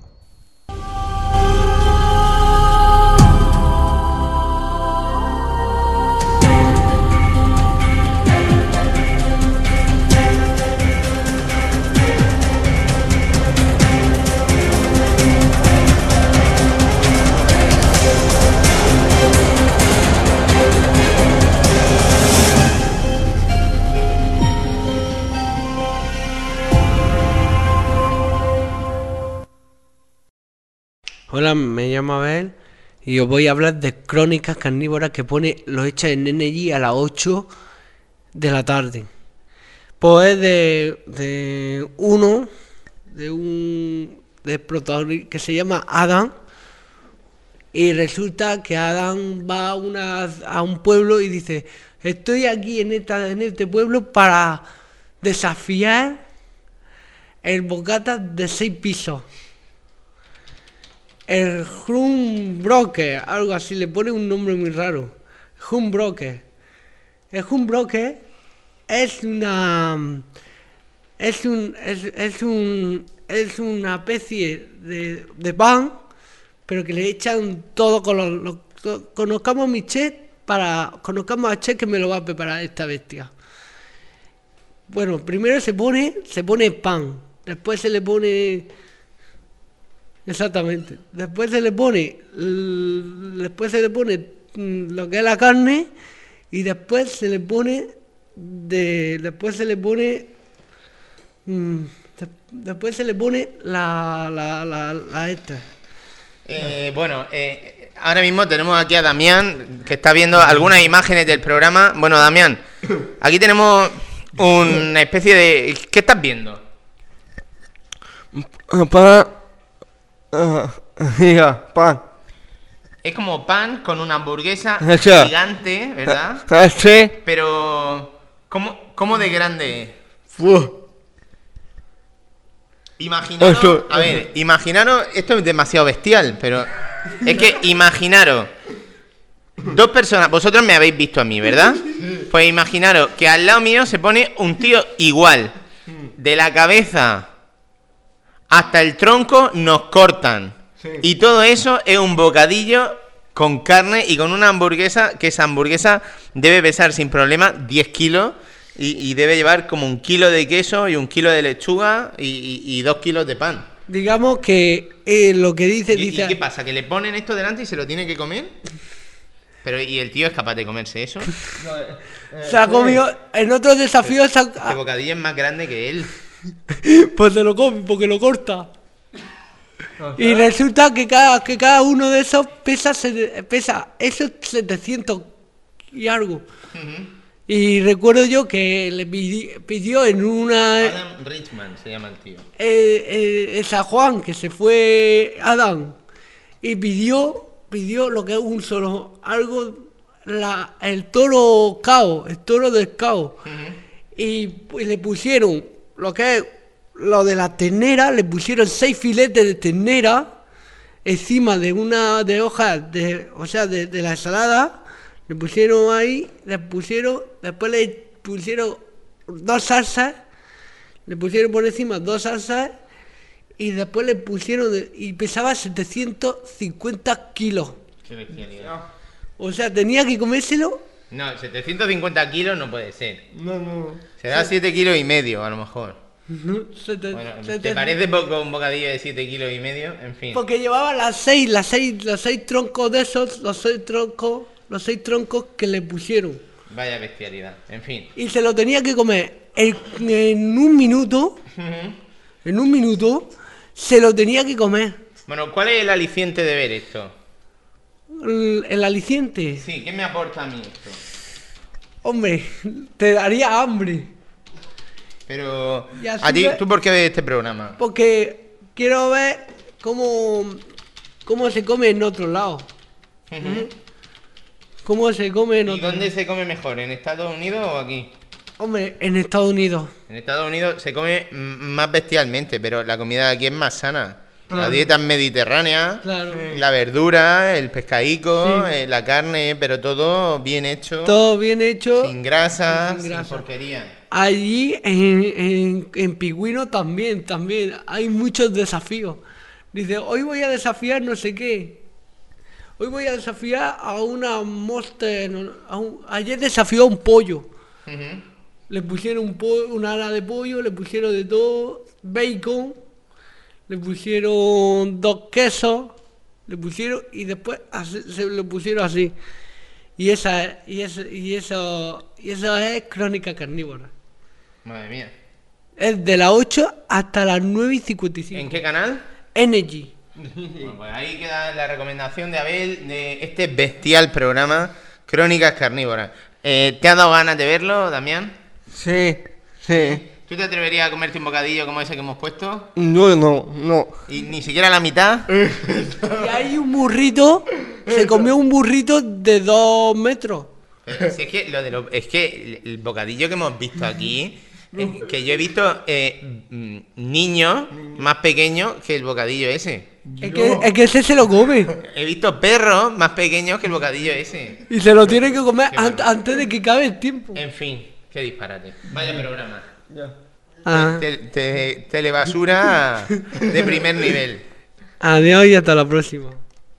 Hola, me llamo Abel y os voy a hablar de Crónicas Carnívoras que pone Lo echa en N G a las ocho de la tarde. Pues es de, de uno, de un de protagonista que se llama Adam, y resulta que Adam va a, una, a un pueblo y dice: estoy aquí en, esta, en este pueblo para desafiar el bocata de seis pisos. El Humbroker, algo así, le pone un nombre muy raro. Humbroker. El Humbroker es una es un es, es un es una especie de, de pan, pero que le echan todo color. Lo, lo- conozcamos a mi chef para conozcamos a chef que me lo va a preparar esta bestia. Bueno, primero se pone se pone pan, después se le pone exactamente. Después se le pone, l- después se le pone mm, lo que es la carne, y después se le pone de, después se le pone, mm, de- después se le pone la, la, la, la esta. Eh, bueno, eh, ahora mismo tenemos aquí a Damián, que está viendo algunas imágenes del programa. Bueno, Damián, aquí tenemos una especie de... ¿Qué estás viendo? Para. Ah, Diga, pan. Es como pan con una hamburguesa Eso. gigante, ¿verdad? Sí. Pero... ¿Cómo, cómo de grande es? Fu. Imaginaros, Eso. a ver, imaginaros, esto es demasiado bestial, pero es que imaginaros dos personas, vosotros me habéis visto a mí, ¿verdad? Pues imaginaros que al lado mío se pone un tío igual, de la cabeza hasta el tronco nos cortan, y todo eso es un bocadillo con carne y con una hamburguesa, que esa hamburguesa debe pesar sin problema diez kilos. Y, y debe llevar como un kilo de queso y un kilo de lechuga y, y- y dos kilos de pan. Digamos que eh, lo que dice, ¿Y, dice y qué pasa? ¿Que le ponen esto delante y se lo tiene que comer? Pero ¿y el tío es capaz de comerse eso? se ha comido en otros desafíos, se ha- Este bocadillo es más grande que él. pues se lo come porque lo corta. Y resulta que cada, que cada uno de esos pesa, se- pesa esos setecientos y algo. Y recuerdo yo que le pidi- pidió en una... Adam Richman se llama el tío. eh, eh, en San Juan, que se fue Adán, y pidió, pidió lo que es un solo, algo, la, el toro cao, el toro del cao. Y pues le pusieron lo que es lo de la ternera, le pusieron seis filetes de ternera encima de una de hojas de, o sea, de, de la ensalada. Le pusieron ahí, le pusieron, después le pusieron dos salsas, le pusieron por encima dos salsas, y después le pusieron, de- y pesaba setecientos cincuenta kilos. Qué bestialidad. O sea, tenía que comérselo. No, setecientos cincuenta kilos no puede ser. No, no. Será siete kilos y medio, a lo mejor. No, se te- Bueno, se ¿te te- parece poco un bocadillo de siete kilos y medio? En fin. Porque llevaba las seis, las seis, los seis troncos de esos, los seis troncos, los seis troncos que le pusieron. Vaya bestialidad. En fin. Y se lo tenía que comer en, en un minuto, en un minuto, se lo tenía que comer. Bueno, ¿cuál es el aliciente de ver esto? El, el aliciente. Sí, ¿qué me aporta a mí esto? Hombre, te daría hambre. Pero, Y así ¿a ti, ve- tú por qué ves este programa? Porque quiero ver cómo, cómo se come en otro lado. Ujú. Cómo se come en ¿Y otro dónde se come mejor? ¿En Estados Unidos o aquí? Hombre, en Estados Unidos. En Estados Unidos se come mm, más bestialmente, pero la comida de aquí es más sana. La Claro. dieta es mediterránea, Claro. la verdura, el pescadico, Sí. eh, la carne, pero todo bien hecho, Todo bien hecho. sin grasa, sin sin, grasa. porquería. Allí en, en, en Pingüino también, también hay muchos desafíos. Dice, hoy voy a desafiar no sé qué. Hoy voy a desafiar a una monster. a un- ayer desafió a un pollo. Ujú. Le pusieron un po- una ala de pollo, le pusieron de todo, bacon, le pusieron dos quesos, le pusieron y después así- se le pusieron así. Y esa es- y eso, y eso, y eso es Crónica Carnívora. Madre mía. Es de las ocho hasta las nueve y cincuenta y cinco. ¿En qué canal? Energy. Bueno, pues ahí queda la recomendación de Abel de este bestial programa, Crónicas Carnívoras. Eh, ¿Te ha dado ganas de verlo, Damián? Sí, sí. ¿Tú te atreverías a comerte un bocadillo como ese que hemos puesto? No, no, no. ¿Y ni siquiera la mitad? Y hay un burrito, se comió un burrito de dos metros. Pero si es que, lo de lo- es que el, el bocadillo que hemos visto aquí, eh, que yo he visto eh, mm, niños más pequeños que el bocadillo ese. Es que, es que ese se lo come. He visto perros más pequeños que el bocadillo ese. Y se lo tiene que comer Qué an- barbaridad. antes de que cabe el tiempo. En fin, qué disparate. Vaya programa. Ah. Te- te- telebasura de primer nivel. Adiós y hasta la próxima.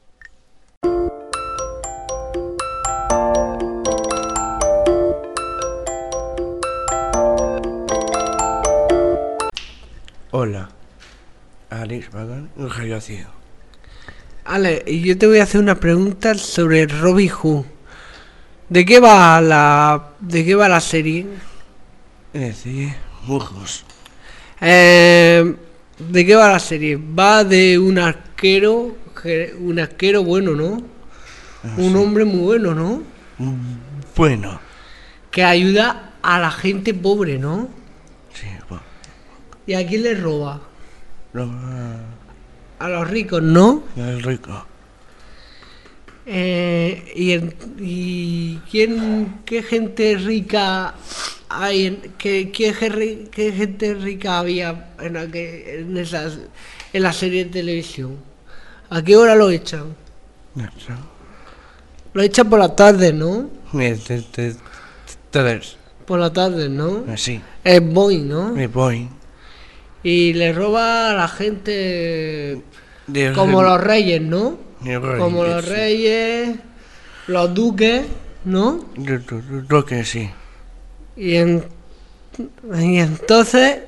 Hola. Alex Pagan, un sido. Ale, y yo te voy a hacer una pregunta sobre Robin Hood. ¿De qué va la, de qué va la serie? Es decir, mujos. Eh, ¿De qué va la serie? Va de un arquero, que- un arquero bueno, ¿no? Un hombre muy bueno, ¿no? Bueno. Que ayuda a la gente pobre, ¿no? Sí, bueno. ¿Y a quién le roba? No, A los ricos, ¿no? el rico. Eh, y, en- y quién, qué gente rica hay, en, qué, qué, gerri- qué gente rica había en, aquel- en, esas, en la serie de televisión. ¿A qué hora lo echan? Eso. Lo echan por la tarde, ¿no? Mira, te, te, todos. Por la tarde, ¿no? Así. Es Boy, ¿no? Me voy. Y le roba a la gente De- como los reyes, ¿no? de reyes, Como los sí. reyes, los duques, ¿no? Yo, yo, yo creo que sí. Y, en- y entonces,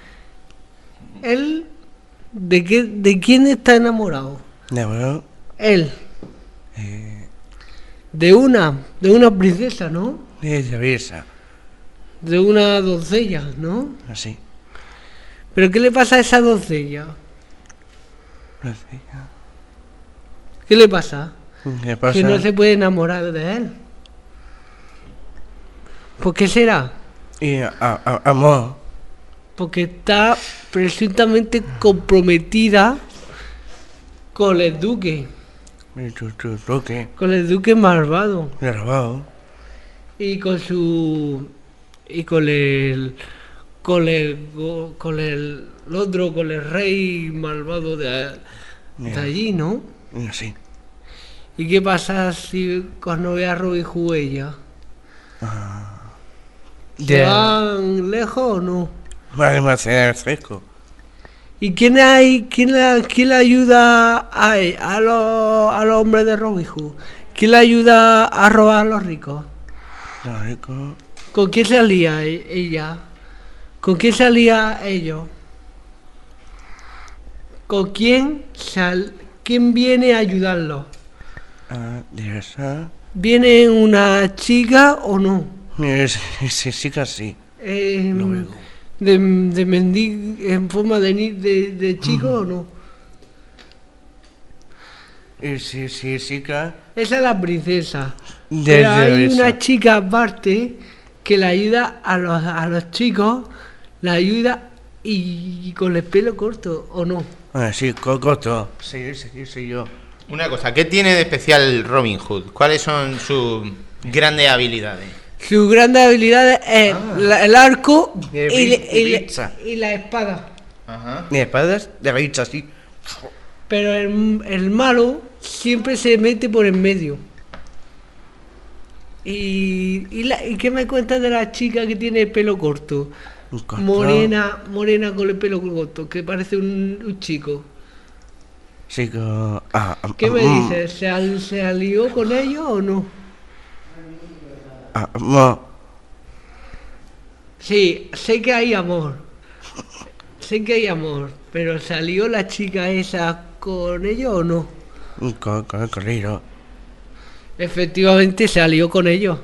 él, ¿de, qué, ¿de quién está enamorado? De verdad. Él, Eh, de una, de una princesa, ¿no? de Teresa. De una doncella, ¿no? Así. ¿Pero qué le pasa a esa doncella? Así. ¿Qué le pasa? ¿Qué pasa? Que no se puede enamorar de él. ¿Por qué será? Y a, a- amor. Porque está presuntamente comprometida con el duque, Y tu, tu toque. con el duque malvado. Grabado. Y con su. Y con el. Con el. go- Con el otro, con el rey malvado de, de Ya. allí, ¿no? Así. ¿Y qué pasa si cuando ve a Robin Hood ella? ¿Se Ya. van lejos o no? Vale, más el fresco. ¿Y quién hay, quién le, quién le ayuda a, a, los, a los hombres de Robin Hood? ¿Quién le ayuda a robar a los ricos? Lo rico. ¿Con quién se alía e- ella? ¿Con quién salía ellos? ¿Con quién sal, quién viene a ayudarlos? Ah, de esa. ¿Viene una chica o no? Sí, sí, sí, casi. Eh, Luego. de, de mendig en forma de, ni- de, de chico o no? Y sí, sí, sí, que. Esa es la princesa. De- Pero de hay esa. una chica aparte que le ayuda a los, a los chicos, la ayuda y, y con el pelo corto, ¿o no? Ah, sí, cocoto. Sí, sí, sí, yo. Una cosa, ¿qué tiene de especial Robin Hood? ¿Cuáles son sus grandes habilidades? Su grande habilidad es la- el arco y, De le- pi- y de le- pizza. y la espada. Ajá. Ni espadas de bicha, así. Pero el, el malo siempre se mete por en medio. Y, y, la- ¿y qué me cuentas de la chica que tiene el pelo corto? Un corto. Morena, morena con el pelo corto, que parece un, un chico. Sí, que. Ah, ah, ¿Qué me mm, dices? ¿Se, al- ¿Se alió con ellos o no? Ah, no. Sí, sé que hay amor. Sé que hay amor, pero ¿salió la chica esa con ellos o no? Con, con el corrido. Efectivamente salió con ellos.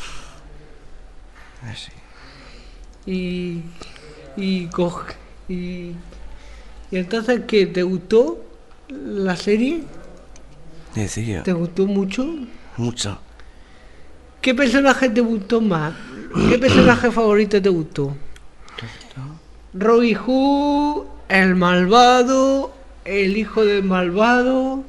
Ah, sí. Y. Y, co- y. Y entonces, ¿qué? ¿Te gustó la serie? Decía. ¿Te gustó mucho? Mucho. ¿Qué personaje te gustó más? ¿Qué personaje favorito te gustó? Robin Hood, el malvado, el hijo del malvado,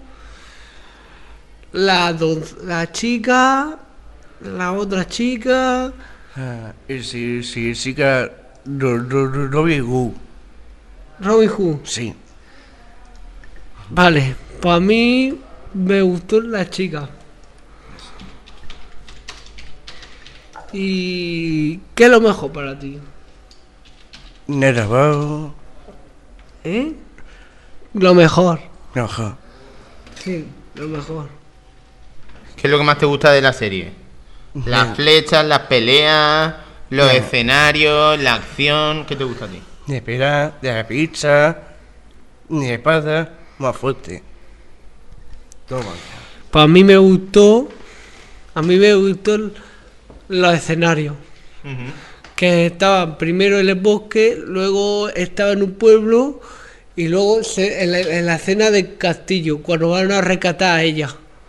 la, don- la chica, la otra chica. Ah, y sí, sí, sí, que. Ro- ro- ro- Robin Hood. Robin Hood. Sí. Vale, para mí me gustó la chica. ¿Y qué es lo mejor para ti? Nervado. ¿Eh? Lo mejor. Ajá. Sí, lo mejor. ¿Qué es lo que más te gusta de la serie? Las flechas, las peleas, los No. escenarios, la acción. ¿Qué te gusta a ti? De espera, de la pizza. Ni de espada. Más fuerte. Toma. Para mí me gustó. A mí me gustó el- los escenarios. Que estaban primero en el bosque, luego estaba en un pueblo y luego se- en, la, en la escena del castillo, cuando van a rescatar a ella.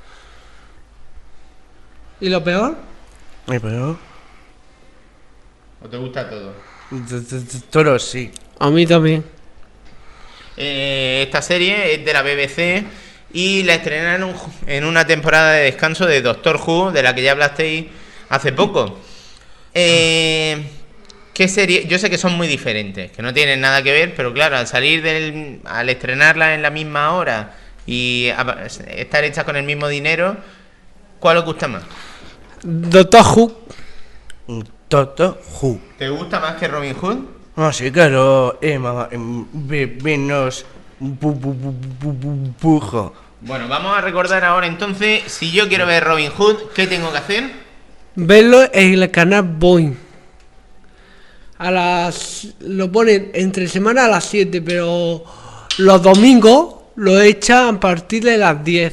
¿Y lo peor? ¿Y pero? ¿O te gusta todo? t- t- t- Todo sí. A mí también. Eh, esta serie es de la B B C y la estrenaron ju- en una temporada de descanso de Doctor Who, de la que ya hablasteis hace poco. Eh, ¿Qué serie? Yo sé que son muy diferentes, que no tienen nada que ver, pero claro, al salir del, al estrenarla en la misma hora y a- estar hechas con el mismo dinero, ¿cuál os gusta más? Doctor Who. Doctor Who. ¿Te gusta más que Robin Hood? Ah, sí, claro. Eh, mamá. em, ve- Menos. bu- bu- bu- bu- bu- Bujo. Bueno, vamos a recordar ahora entonces, si yo quiero ver Robin Hood, ¿qué tengo que hacer? Verlo en el canal Boing. A las. Lo ponen entre semana a las siete, pero los domingos lo echan a partir de las diez.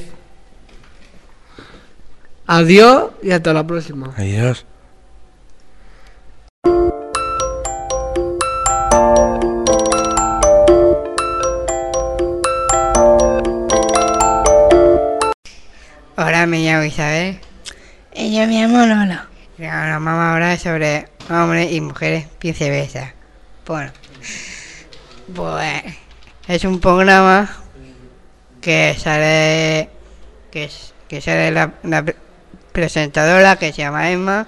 Adiós y hasta la próxima. Adiós. Hola, me llamo Isabel. Y yo me llamo Lola. Y ahora vamos a hablar sobre hombres y mujeres viceversa. Bueno, pues es un programa que sale que, es- que sale la, la pre- presentadora que se llama Emma.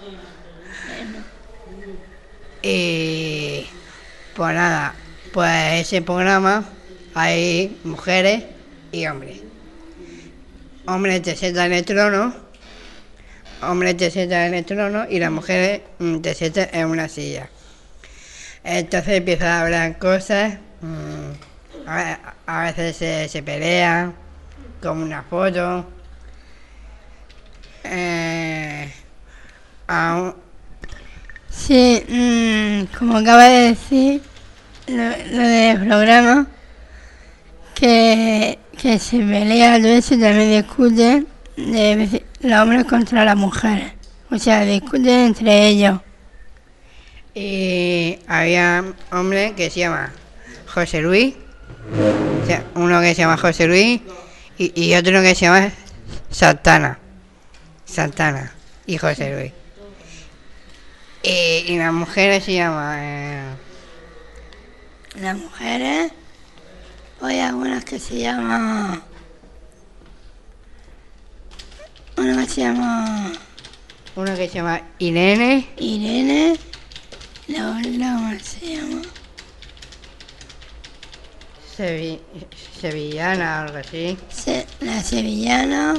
Y pues nada, pues ese programa hay mujeres y hombres. Hombres te sientan en el trono, hombres te sientan en el trono y las mujeres mm, te sientan en una silla. Entonces empiezan a hablar cosas, mm, a, a veces se, se pelean, como una foto. Eh, a un- Sí, mmm, como acaba de decir, lo, lo del programa, que, que se pelea todo eso y también discuten de los hombres contra las mujeres. O sea, discuten entre ellos. Y había un hombre que se llama José Luis, o sea, uno que se llama José Luis y, y otro que se llama Santana. Santana y José Luis. Y, y las mujeres se llaman... Eh, Las mujeres, hay algunas que se llaman... Una que se llama... Una que se llama Irene. Irene. La otra, ¿cómo se llama? Sevi- sevillana, algo así. Se, la sevillana.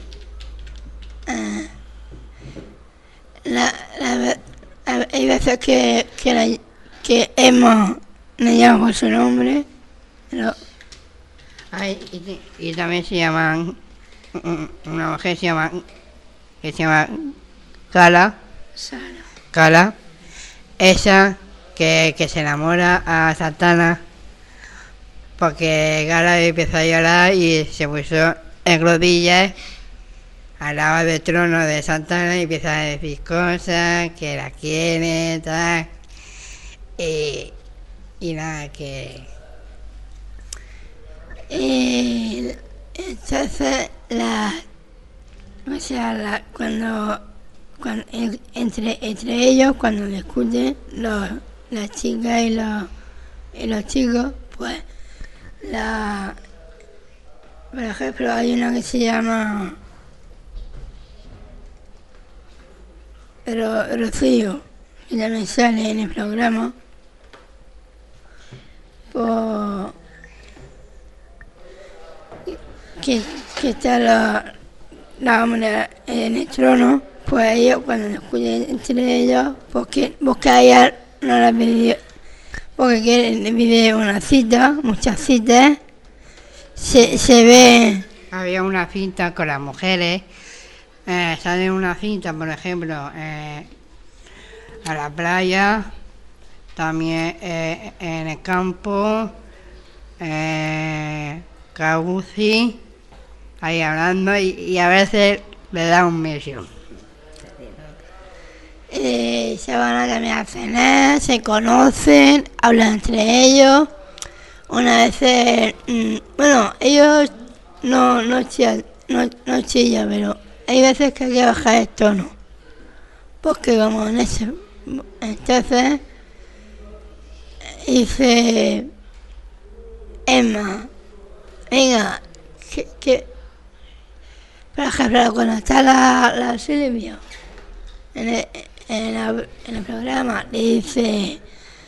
Eh, la, la, hay veces que, que, la, que Emma le llama por su nombre. Pero, Ay, y, y también se llaman... Una mujer se llama... Que se llama Cala. Sara. Cala. Esa que, que se enamora a Santana porque Cala empieza a llorar y se puso en rodillas al lado del trono de Santana y empieza a decir cosas que la quiere, tal. Y, y nada, que... Y entonces, la, o sea, la, cuando, cuando en- entre, entre ellos, cuando discuten los, las chicas y los, y los chicos, pues, la, por ejemplo, hay una que se llama Ro- Rocío, que también sale en el programa, pues, que, que está la, la hombre en el trono, pues ellos cuando discuten entre ellos, porque busca a ella no la pidió, porque quieren le pide una cita, muchas citas, se, se ve, Había una cinta con las mujeres, eh, sale una cinta, por ejemplo, eh, a la playa, también eh, en el campo, eh, Cabuci, ahí hablando y, y a veces le da un beso. eh, se van a también a cenar, se conocen, hablan entre ellos, una vez, eh, mm, bueno, ellos no, no chillan, no, no chillan, pero hay veces que hay que bajar el tono, porque como en ese, entonces, dice Emma, venga, que, que por ejemplo, cuando está la, la Silvia en el, en, la- en el programa, le dice,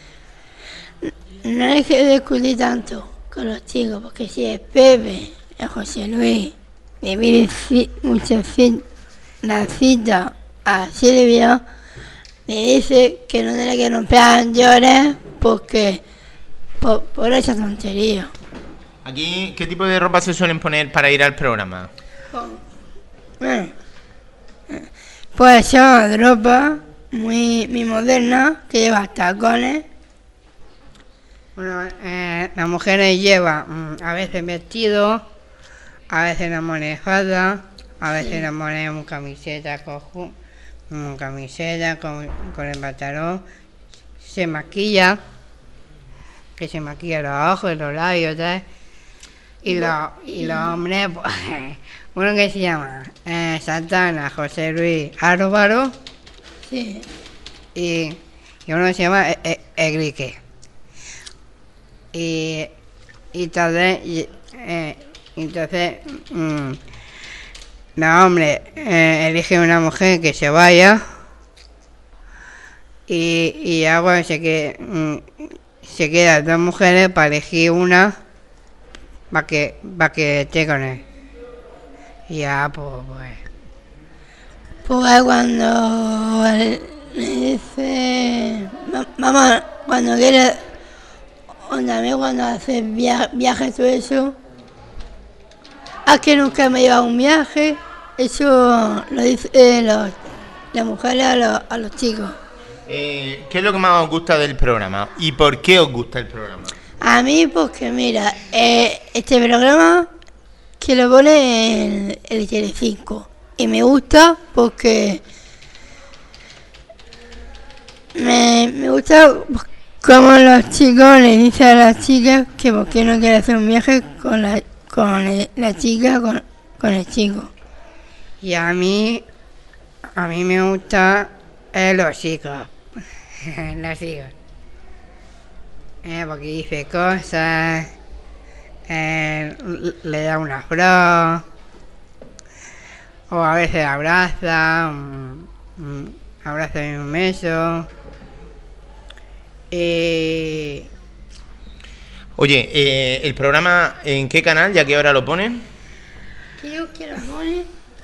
no hay que discutir tanto con los chicos, porque si es Pepe, es José Luis, me pide ci- muchas ci- la cita a Silvia, le dice que no tiene que romper llores porque por, por esa tontería. Aquí, ¿qué tipo de ropa se suelen poner para ir al programa? Bueno, pues son ropa muy, muy moderna, que lleva tacones. Bueno, eh, las mujeres llevan mm, a veces vestidos, a veces la monejada, a veces la ponen camiseta con, ju- mm, camiseta con, con el pantalón, se maquilla, que se maquilla los ojos, los labios, tal. Y los, y los hombres, pues, uno que se llama eh, Santana, José Luis Álvaro, Sí. y, y uno que se llama eh, eh, Enrique. Y, y entonces, y, eh, entonces mm, los hombres eh, eligen una mujer que se vaya y, y agua se, que, mm, se quedan dos mujeres para elegir una para que, para que esté con él. Y ya, pues, pues. Pues cuando le dice, "Va- mamá, cuando quiere, o también cuando hace via- viajes, todo eso, es que nunca me lleva a un viaje, eso lo dice eh, los, las mujeres a los, a los chicos. Eh, ¿Qué es lo que más os gusta del programa? ¿Y por qué os gusta el programa? A mí, porque mira, eh, este programa que lo pone en el Telecinco. Y me gusta porque me, me gusta cómo los chicos le dicen a las chicas que por qué no quiere hacer un viaje con la, con el- la chica, con, con el chico. Y a mí, a mí me gusta eh, los chicos, las chicas. Eh, porque dice cosas, eh, l- le da una flor, o a veces abraza, un, un abrazo y un beso. Y Oye, eh, ¿el programa en qué canal y a qué hora lo ponen? Creo que lo pone.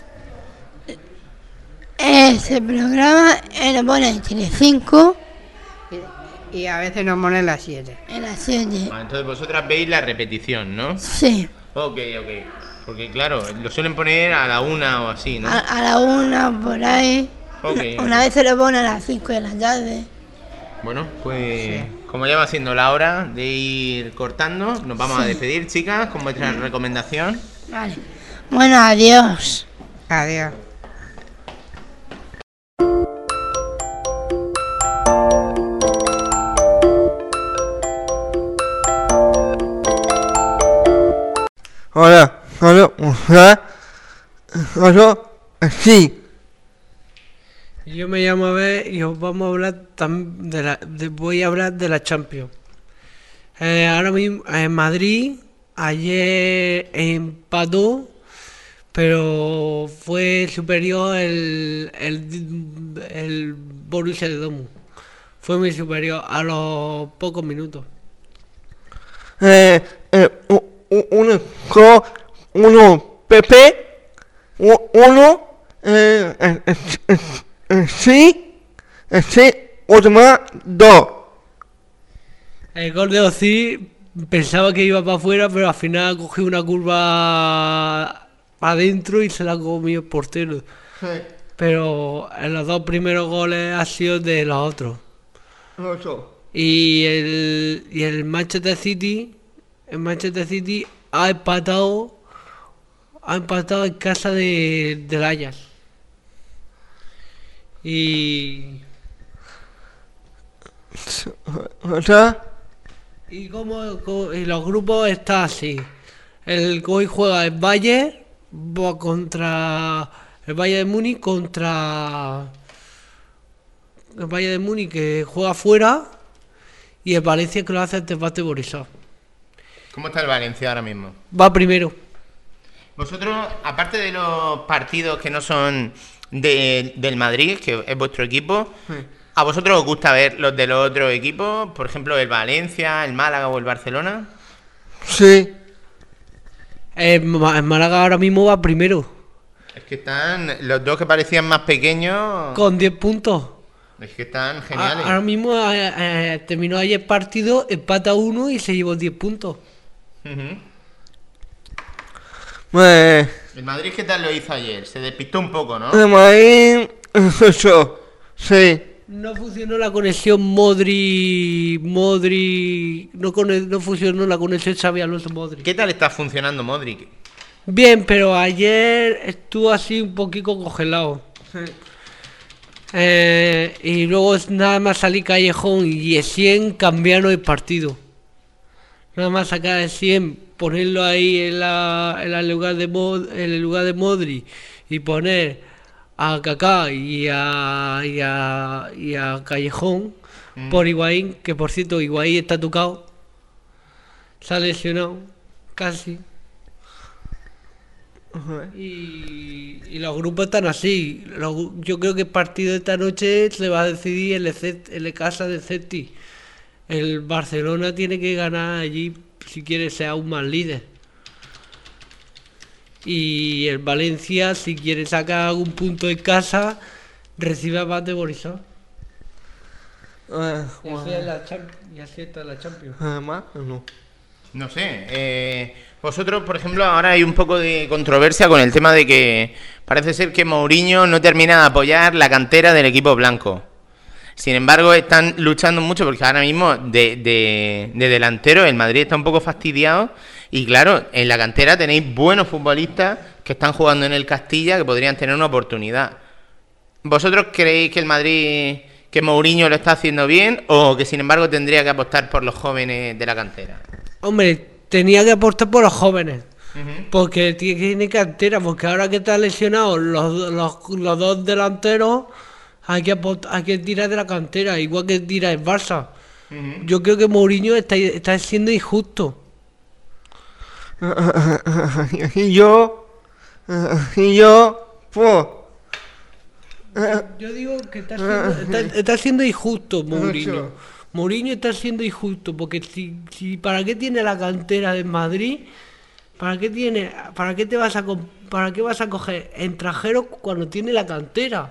Ese programa eh, lo pone en Telecinco y a veces nos ponen las siete. en las siete. Ah, entonces vosotras veis la repetición, ¿no? Sí, Ok, ok. Porque claro, lo suelen poner a la una o así, ¿no? a, a la una por ahí. Ok, Una ok. vez se lo pone a las cinco de la tarde. Bueno, pues como ya va siendo la hora de ir cortando, nos vamos a Sí. despedir, chicas, con vuestra recomendación. Vale. Bueno, adiós. Adiós. Hola, hola, hola, hola, sí. Yo me llamo Abel y os vamos a hablar tam- de la, de- voy a hablar de la Champions. Eh, ahora mismo en Madrid, ayer empató, pero fue superior el, el, el Borussia Dortmund. Fue muy superior a los pocos minutos. Eh, eh, u- u- uno, co, uno, Pepe, u- uno, eh, eh, eh, eh, eh, sí, eh, sí, otro más, dos. El gol de Ozil pensaba que iba para afuera, pero al final cogió una curva adentro y se la comió el portero. Pero en los dos primeros goles ha sido de los otros. Ocho. Y el, y el Manchester City, el Manchester City ha empatado, ha empatado en casa de, del Ajax. Y, Otra, y como, co- y los grupos están así. El que hoy juega el Bayern va contra el Bayern de Múnich contra el Bayern de Múnich que juega fuera y el Valencia que lo hace ante Bate Borisov. ¿Cómo está el Valencia ahora mismo? Va primero. Vosotros, aparte de los partidos que no son de- del Madrid, que es vuestro equipo, ¿a vosotros os gusta ver los de los otros equipos? Por ejemplo, el Valencia, el Málaga o el Barcelona. sí. El, Ma- el Málaga ahora mismo va primero Es que están los dos que parecían más pequeños. con diez puntos. Es que están A- geniales. ahora mismo eh, eh, terminó ayer el partido, empata uno y se llevó diez puntos. Ujú. Pues, El Madrid, ¿qué tal lo hizo ayer? Se despistó un poco, ¿no? de Madrid, ocho, sí. No funcionó la conexión Modri, Modri, no, cone- no funcionó la conexión Xavi Alonso Modri. ¿Qué tal está funcionando Modric? Bien, pero ayer estuvo así un poquito congelado. Eh, y luego es nada más salir Callejón y Essien cambiaron el partido. Nada más sacar a Essien, ponerlo ahí en, la, en, el lugar de Mod- en el lugar de Modri y poner a Kaká y a, y a, y a Callejón Mm. por Higuaín, que por cierto Higuaín está tocado, se ha lesionado casi. Y, y los grupos están así. Los- yo creo que el partido de esta noche se va a decidir en el, Cet- en la casa de Celtic. El Barcelona tiene que ganar allí si quiere ser aún más líder. Y el Valencia, si quiere sacar algún punto en casa, recibe a Bate Borisov. Eh, Y así es la Champ- y así está la Champions. eh, más, no. No sé. eh, vosotros, por ejemplo, ahora hay un poco de controversia con el tema de que parece ser que Mourinho no termina de apoyar la cantera del equipo blanco. Sin embargo, están luchando mucho porque ahora mismo de, de, de delantero el Madrid está un poco fastidiado. Y claro, en la cantera tenéis buenos futbolistas que están jugando en el Castilla que podrían tener una oportunidad. ¿Vosotros creéis que el Madrid, que Mourinho lo está haciendo bien o que sin embargo tendría que apostar por los jóvenes de la cantera? Hombre, tenía que apostar por los jóvenes. Uh-huh. Porque tiene cantera, porque ahora que están lesionados los, los, los dos delanteros, hay que, apost- hay que tirar de la cantera, igual que tira el Barça. Uh-huh. Yo creo que Mourinho está, está siendo injusto. Y yo, y yo, pues... Yo digo que está siendo, está, está siendo injusto Mourinho. Mourinho está siendo injusto, porque si, si ¿para qué tiene la cantera de Madrid? ¿Para qué tiene, para qué te vas a para qué vas a coger extranjeros cuando tiene la cantera?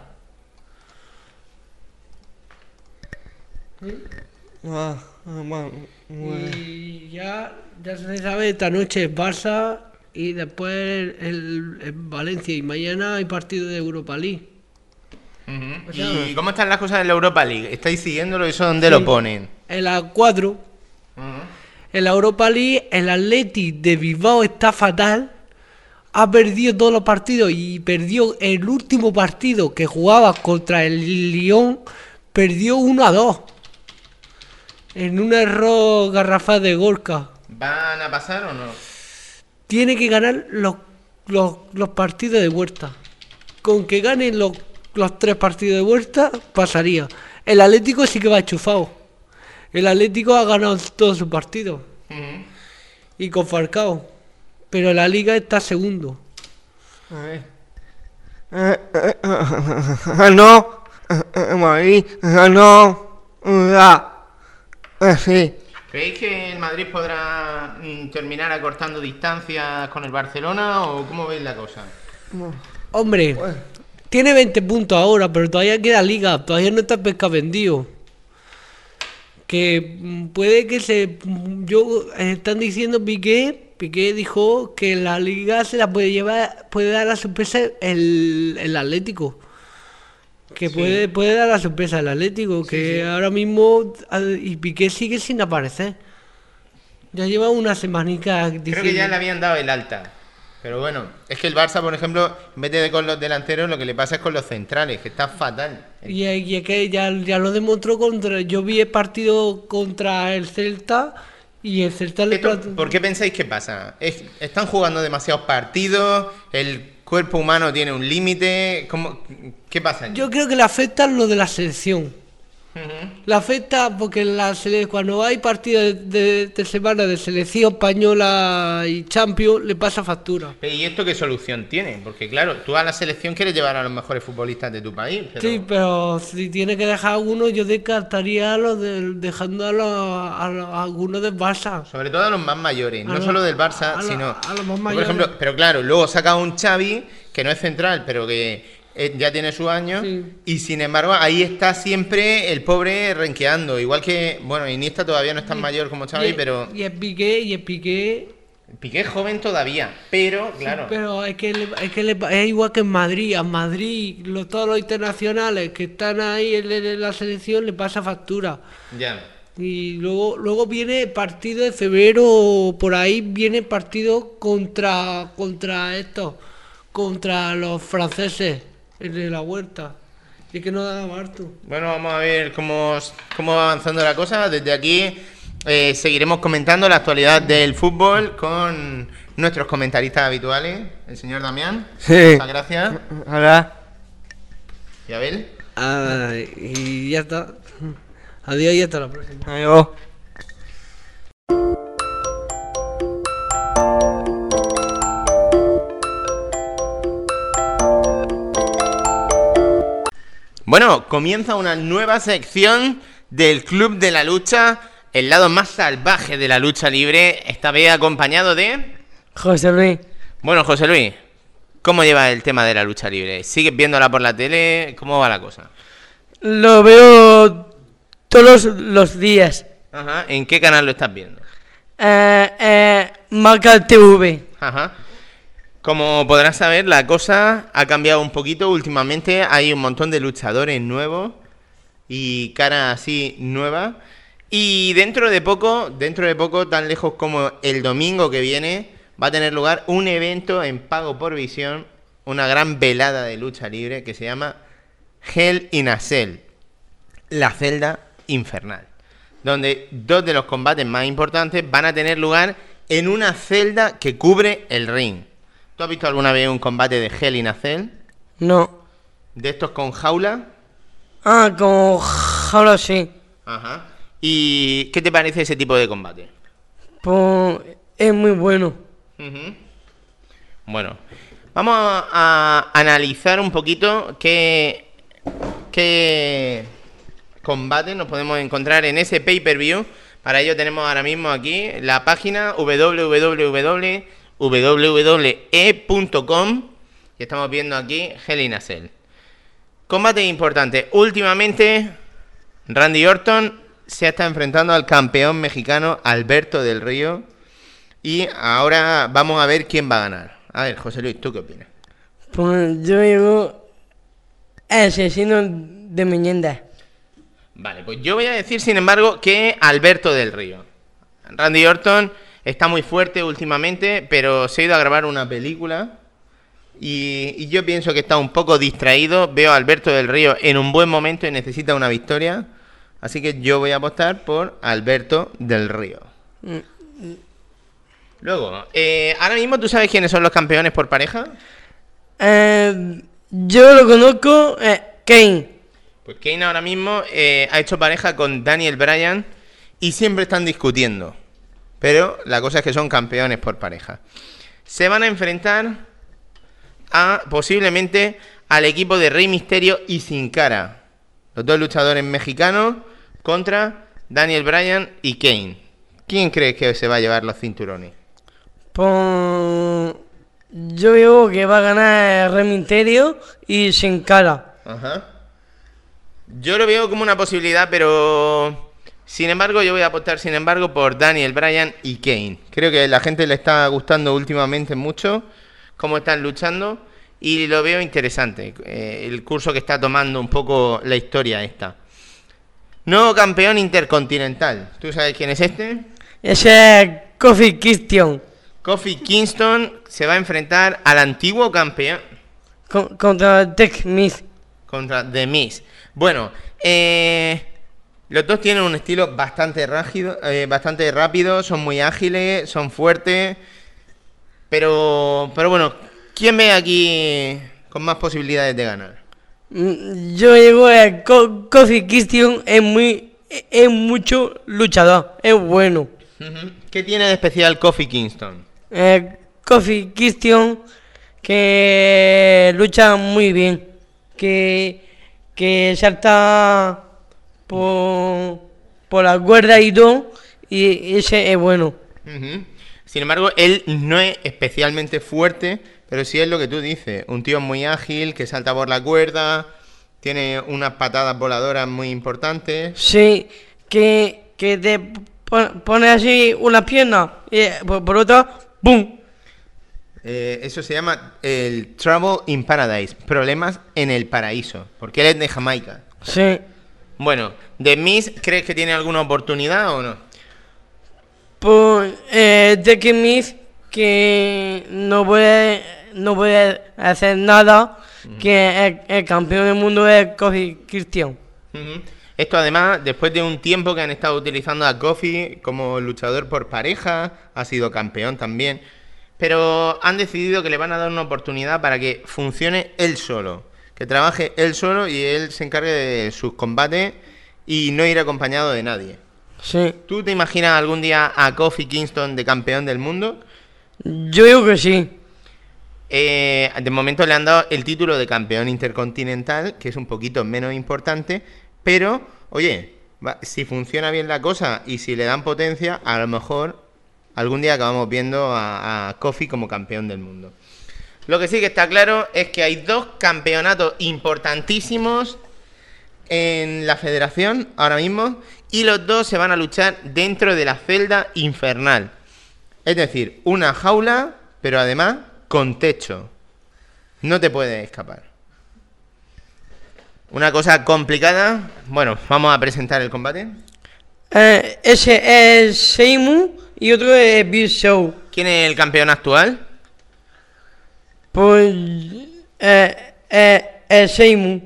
¿Sí? Ah, bueno, bueno. Y ya, ya se sabe, esta noche es Barça y después el, el, el Valencia y mañana hay partido de Europa League. Uh-huh. O sea, ¿y cómo están las cosas en la Europa League? ¿Estáis siguiéndolo? ¿Eso dónde sí, lo ponen? En la cuatro. Uh-huh. En la Europa League, el Atleti de Bilbao está fatal. Ha perdido todos los partidos y perdió el último partido que jugaba contra el Lyon. Perdió uno a dos. En un error garrafal de Gorka. ¿Van a pasar o no? Tiene que ganar los, los, los partidos de vuelta. Con que ganen los, los tres partidos de vuelta, pasaría. El Atlético sí que va enchufado. El Atlético ha ganado todos sus partidos. Uh-huh. Y con Falcao. Pero la Liga está segundo. A ver. Eh, eh, eh, no. Eh, Madrid. Eh, no. Ya. Eh, sí. ¿Creéis que el Madrid podrá mm, terminar acortando distancias con el Barcelona o cómo veis la cosa? Hombre, bueno. Tiene veinte puntos ahora, pero todavía queda Liga. Todavía no está pesca vendido. Que puede que se... yo están diciendo Piqué, Piqué dijo que la Liga se la puede llevar, puede dar la sorpresa el, el Atlético. Que sí. puede, puede dar la sorpresa el Atlético, que sí, sí. ahora mismo... Y Piqué sigue sin aparecer. Ya lleva una semanica diciendo... Creo que ya le habían dado el alta. Pero bueno, es que el Barça, por ejemplo, en vez de con los delanteros, lo que le pasa es con los centrales, que está fatal. Y, y es que ya, ya lo demostró contra... Yo vi el partido contra el Celta y el Celta le... Esto, ¿por qué pensáis que pasa? Es, están jugando demasiados partidos, el cuerpo humano tiene un límite... ¿Qué pasa allí? Yo creo que le afecta lo de la selección. Uh-huh. La afecta porque la sele- cuando hay partidos de, de, de semana de selección española y Champions le pasa factura. ¿Y esto qué solución tiene? Porque claro, tú a la selección quieres llevar a los mejores futbolistas de tu país. Pero... Sí, pero si tiene que dejar a uno, yo descartaría a los del, dejando a, los, a, los, a algunos del Barça. Sobre todo a los más mayores, a no los, solo del Barça, a sino... A los más mayores. Por ejemplo, pero claro, luego saca un Xavi, que no es central, pero que... ya tiene sus años, sí. Y sin embargo ahí está siempre el pobre renqueando, igual que, bueno, Iniesta todavía no es tan y, mayor como Xavi, y, pero... Y el Piqué, y el Piqué... Piqué es joven todavía, pero, claro... Sí, pero es que, le, es, que le, es igual que en Madrid, a Madrid, los, todos los internacionales que están ahí en, en la selección le pasa factura. Ya. Y luego luego viene partido de febrero, por ahí viene partido contra, contra estos, contra los franceses. El de la huerta. Y es que no da harto. Bueno, vamos a ver cómo, cómo va avanzando la cosa. Desde aquí eh, seguiremos comentando la actualidad del fútbol con nuestros comentaristas habituales. El señor Damián. Sí. Muchas gracias. Hola. ¿Y Abel? Ah, y ya está. Adiós y hasta la próxima. Adiós. Bueno, comienza una nueva sección del Club de la Lucha, el lado más salvaje de la lucha libre, esta vez acompañado de... José Luis. Bueno, José Luis, ¿cómo lleva el tema de la lucha libre? ¿Sigues viéndola por la tele? ¿Cómo va la cosa? Lo veo todos los días. Ajá, ¿en qué canal lo estás viendo? Eh, eh, Marca T V. Ajá. Como podrás saber, la cosa ha cambiado un poquito últimamente. Hay un montón de luchadores nuevos y caras así nuevas. Y dentro de poco, dentro de poco, tan lejos como el domingo que viene, va a tener lugar un evento en pago por visión, una gran velada de lucha libre que se llama Hell in a Cell, la celda infernal, donde dos de los combates más importantes van a tener lugar en una celda que cubre el ring. ¿Tú has visto alguna vez un combate de Hell in a Cell? No. ¿De estos con jaula? Ah, con jaula sí. Ajá. ¿Y qué te parece ese tipo de combate? Pues es muy bueno. Uh-huh. Bueno, vamos a, a analizar un poquito qué, qué combate nos podemos encontrar en ese pay-per-view. Para ello tenemos ahora mismo aquí la página doble u doble u doble u doble u doble e punto com y estamos viendo aquí Hell in a Cell. Combate importante. Últimamente Randy Orton se está enfrentando al campeón mexicano Alberto del Río y ahora vamos a ver quién va a ganar. A ver, José Luis, ¿tú qué opinas? Pues yo digo asesino de merienda. Vale, pues yo voy a decir, sin embargo, que Alberto del Río. Randy Orton está muy fuerte últimamente, pero se ha ido a grabar una película y, y yo pienso que está un poco distraído. Veo a Alberto del Río en un buen momento y necesita una victoria. Así que yo voy a apostar por Alberto del Río. Luego, eh, ahora mismo, ¿tú sabes quiénes son los campeones por pareja? Eh, yo lo conozco, eh, Kane. Pues Kane ahora mismo eh, ha hecho pareja con Daniel Bryan y siempre están discutiendo. Pero la cosa es que son campeones por pareja. Se van a enfrentar a posiblemente al equipo de Rey Mysterio y Sin Cara. Los dos luchadores mexicanos contra Daniel Bryan y Kane. ¿Quién crees que se va a llevar los cinturones? Pues yo digo que va a ganar Rey Mysterio y Sin Cara. Ajá. Yo lo veo como una posibilidad, pero sin embargo yo voy a apostar sin embargo por Daniel Bryan y Kane. Creo que a la gente le está gustando últimamente mucho cómo están luchando y lo veo interesante, eh, el curso que está tomando un poco la historia esta. Nuevo campeón intercontinental. ¿Tú sabes quién es este? Ese es Kofi Kingston. Kofi Kingston se va a enfrentar al antiguo campeón Con, contra The Miz. Contra The Miz. Bueno, eh, los dos tienen un estilo bastante rápido, eh, bastante rápido, son muy ágiles, son fuertes, pero, pero bueno, ¿quién ve aquí con más posibilidades de ganar? Yo digo que Ko- Kofi Kingston es muy, es mucho luchador, es bueno. ¿Qué tiene de especial Kofi Kingston? Eh, Kofi Kingston que lucha muy bien, que que salta por, por la cuerda y todo, y ese es bueno. Uh-huh. Sin embargo, él no es especialmente fuerte, pero sí es lo que tú dices, un tío muy ágil, que salta por la cuerda, tiene unas patadas voladoras muy importantes. Sí, que, que te pon- pone así una pierna y por, por otra, ¡pum! Eh, eso se llama el Trouble in Paradise, problemas en el paraíso, porque él es de Jamaica. Sí. Bueno, ¿The Miz crees que tiene alguna oportunidad o no? Pues eh, The Miz que no puede, no puede hacer nada, uh-huh. que el, el campeón del mundo es Kofi Kingston. Uh-huh. Esto además, después de un tiempo que han estado utilizando a Kofi como luchador por pareja, ha sido campeón también. Pero han decidido que le van a dar una oportunidad para que funcione él solo. Que trabaje él solo y él se encargue de sus combates y no ir acompañado de nadie. Sí. ¿Tú te imaginas algún día a Kofi Kingston de campeón del mundo? Yo digo que sí. Eh, de momento le han dado el título de campeón intercontinental, que es un poquito menos importante. Pero, oye, va, si funciona bien la cosa y si le dan potencia, a lo mejor algún día acabamos viendo a, a Kofi como campeón del mundo. Lo que sí que está claro es que hay dos campeonatos importantísimos en la federación ahora mismo y los dos se van a luchar dentro de la celda infernal. Es decir, una jaula, pero además con techo. No te puedes escapar. Una cosa complicada. Bueno, vamos a presentar el combate. Eh, ese es Sheamus y otro es Big Show. ¿Quién es el campeón actual? Pues eh, eh, es Sheamus.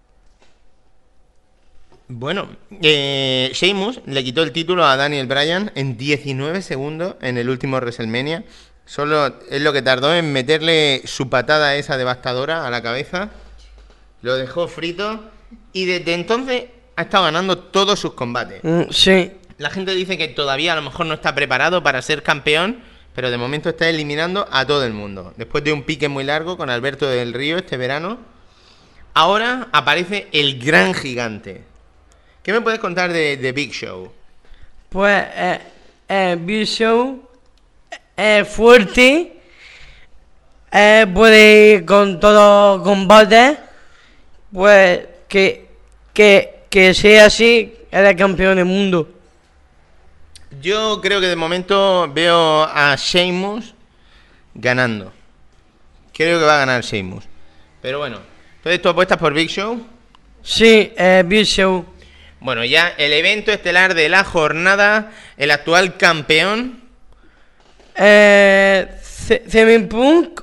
Bueno, eh, Sheamus le quitó el título a Daniel Bryan en diecinueve segundos en el último WrestleMania. Solo es lo que tardó en meterle su patada esa devastadora a la cabeza. Lo dejó frito y desde entonces ha estado ganando todos sus combates. Mm, sí. La gente dice que todavía a lo mejor no está preparado para ser campeón, pero de momento está eliminando a todo el mundo. Después de un pique muy largo con Alberto del Río este verano, ahora aparece el gran gigante. ¿Qué me puedes contar de, de Big Show? Pues eh, eh, Big Show es fuerte, eh, puede ir con todo combate, pues que, que, que sea así, era campeón del mundo. Yo creo que de momento veo a Sheamus ganando. Creo que va a ganar Sheamus. Pero bueno, entonces tú apuestas por Big Show. Sí, eh, Big Show. Bueno, ya el evento estelar de la jornada, el actual campeón. Eh, C M Punk.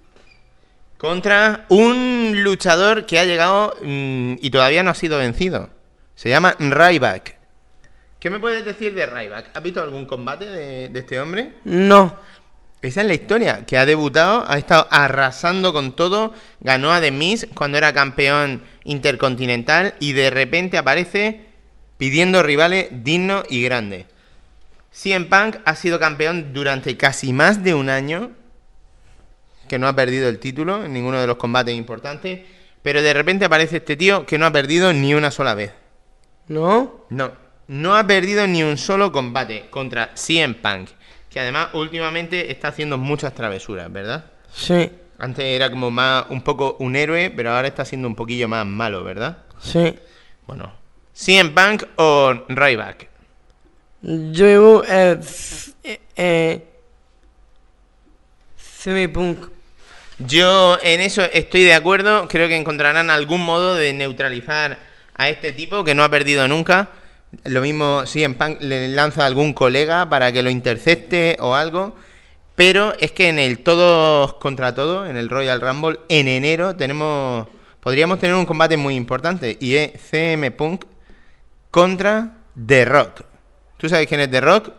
Contra un luchador que ha llegado mmm, y todavía no ha sido vencido. Se llama Ryback. ¿Qué me puedes decir de Ryback? ¿Has visto algún combate de, de este hombre? No. Esa es la historia, que ha debutado, ha estado arrasando con todo, ganó a The Miz cuando era campeón intercontinental y de repente aparece pidiendo rivales dignos y grandes. C M Punk ha sido campeón durante casi más de un año, que no ha perdido el título en ninguno de los combates importantes, pero de repente aparece este tío que no ha perdido ni una sola vez. ¿No? No, no ha perdido ni un solo combate contra C M Punk, que además últimamente está haciendo muchas travesuras, ¿verdad? Sí. Antes era como más un poco un héroe, pero ahora está siendo un poquillo más malo, ¿verdad? Sí. Bueno, C M Punk o Ryback. Yo llevo eh, eh, eh, C M Punk. Yo en eso estoy de acuerdo. Creo que encontrarán algún modo de neutralizar a este tipo que no ha perdido nunca. Lo mismo si en Punk le lanza a algún colega para que lo intercepte o algo. Pero es que en el todos contra todos, en el Royal Rumble, en enero tenemos podríamos tener un combate muy importante. Y es C M Punk contra The Rock. ¿Tú sabes quién es The Rock?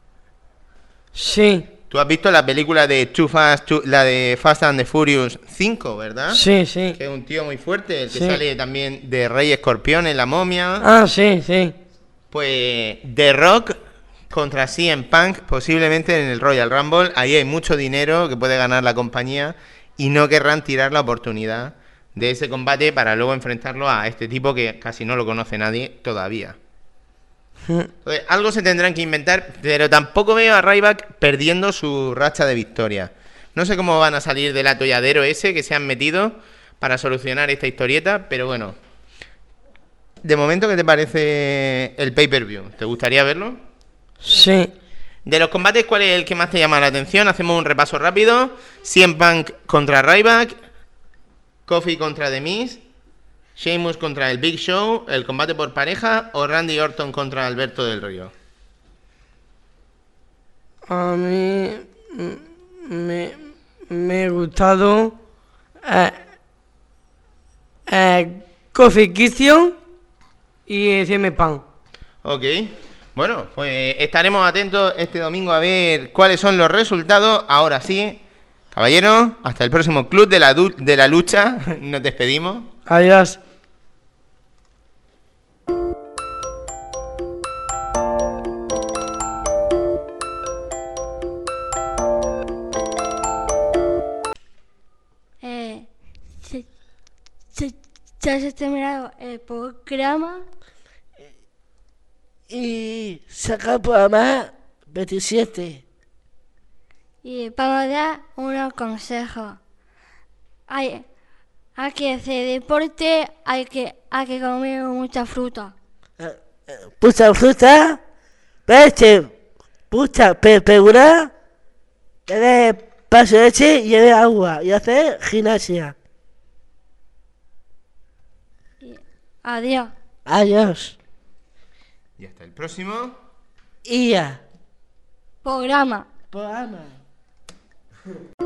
Sí. ¿Tú has visto la película de Too Fast, Too- la de Fast and the Furious cinco, verdad? Sí, sí. Que es un tío muy fuerte, el que Sí. sale también de Rey Escorpión en La Momia. Ah, sí, sí. Pues The Rock contra C M Punk, posiblemente en el Royal Rumble. Ahí hay mucho dinero que puede ganar la compañía y no querrán tirar la oportunidad de ese combate para luego enfrentarlo a este tipo que casi no lo conoce nadie todavía. Entonces, algo se tendrán que inventar, pero tampoco veo a Ryback perdiendo su racha de victoria. No sé cómo van a salir del atolladero ese que se han metido para solucionar esta historieta, pero bueno. De momento, ¿qué te parece el pay-per-view? ¿Te gustaría verlo? Sí. De los combates, ¿cuál es el que más te llama la atención? Hacemos un repaso rápido. C M Punk contra Ryback, Kofi contra The Miz, Sheamus contra el Big Show, el combate por pareja o Randy Orton contra Alberto del Río. A mí mm, me, me ha gustado eh, eh, Kofi Kingston y C M Punk. Ok. Bueno, pues estaremos atentos este domingo a ver cuáles son los resultados. Ahora sí, caballeros, hasta el próximo Club de la, du- de la Lucha. Nos despedimos. Adiós. Eh, se, se- ya se ha terminado el programa. Y saca el programa veintisiete. Y vamos a dar unos consejos. Hay, hay que hacer deporte, hay que, hay que comer mucha fruta. Mucha fruta, leche, mucha verdura, beber paso de leche y beber agua y hacer gimnasia. Y Adiós. Adiós. Y hasta el próximo. Y ya. Programa. Programa.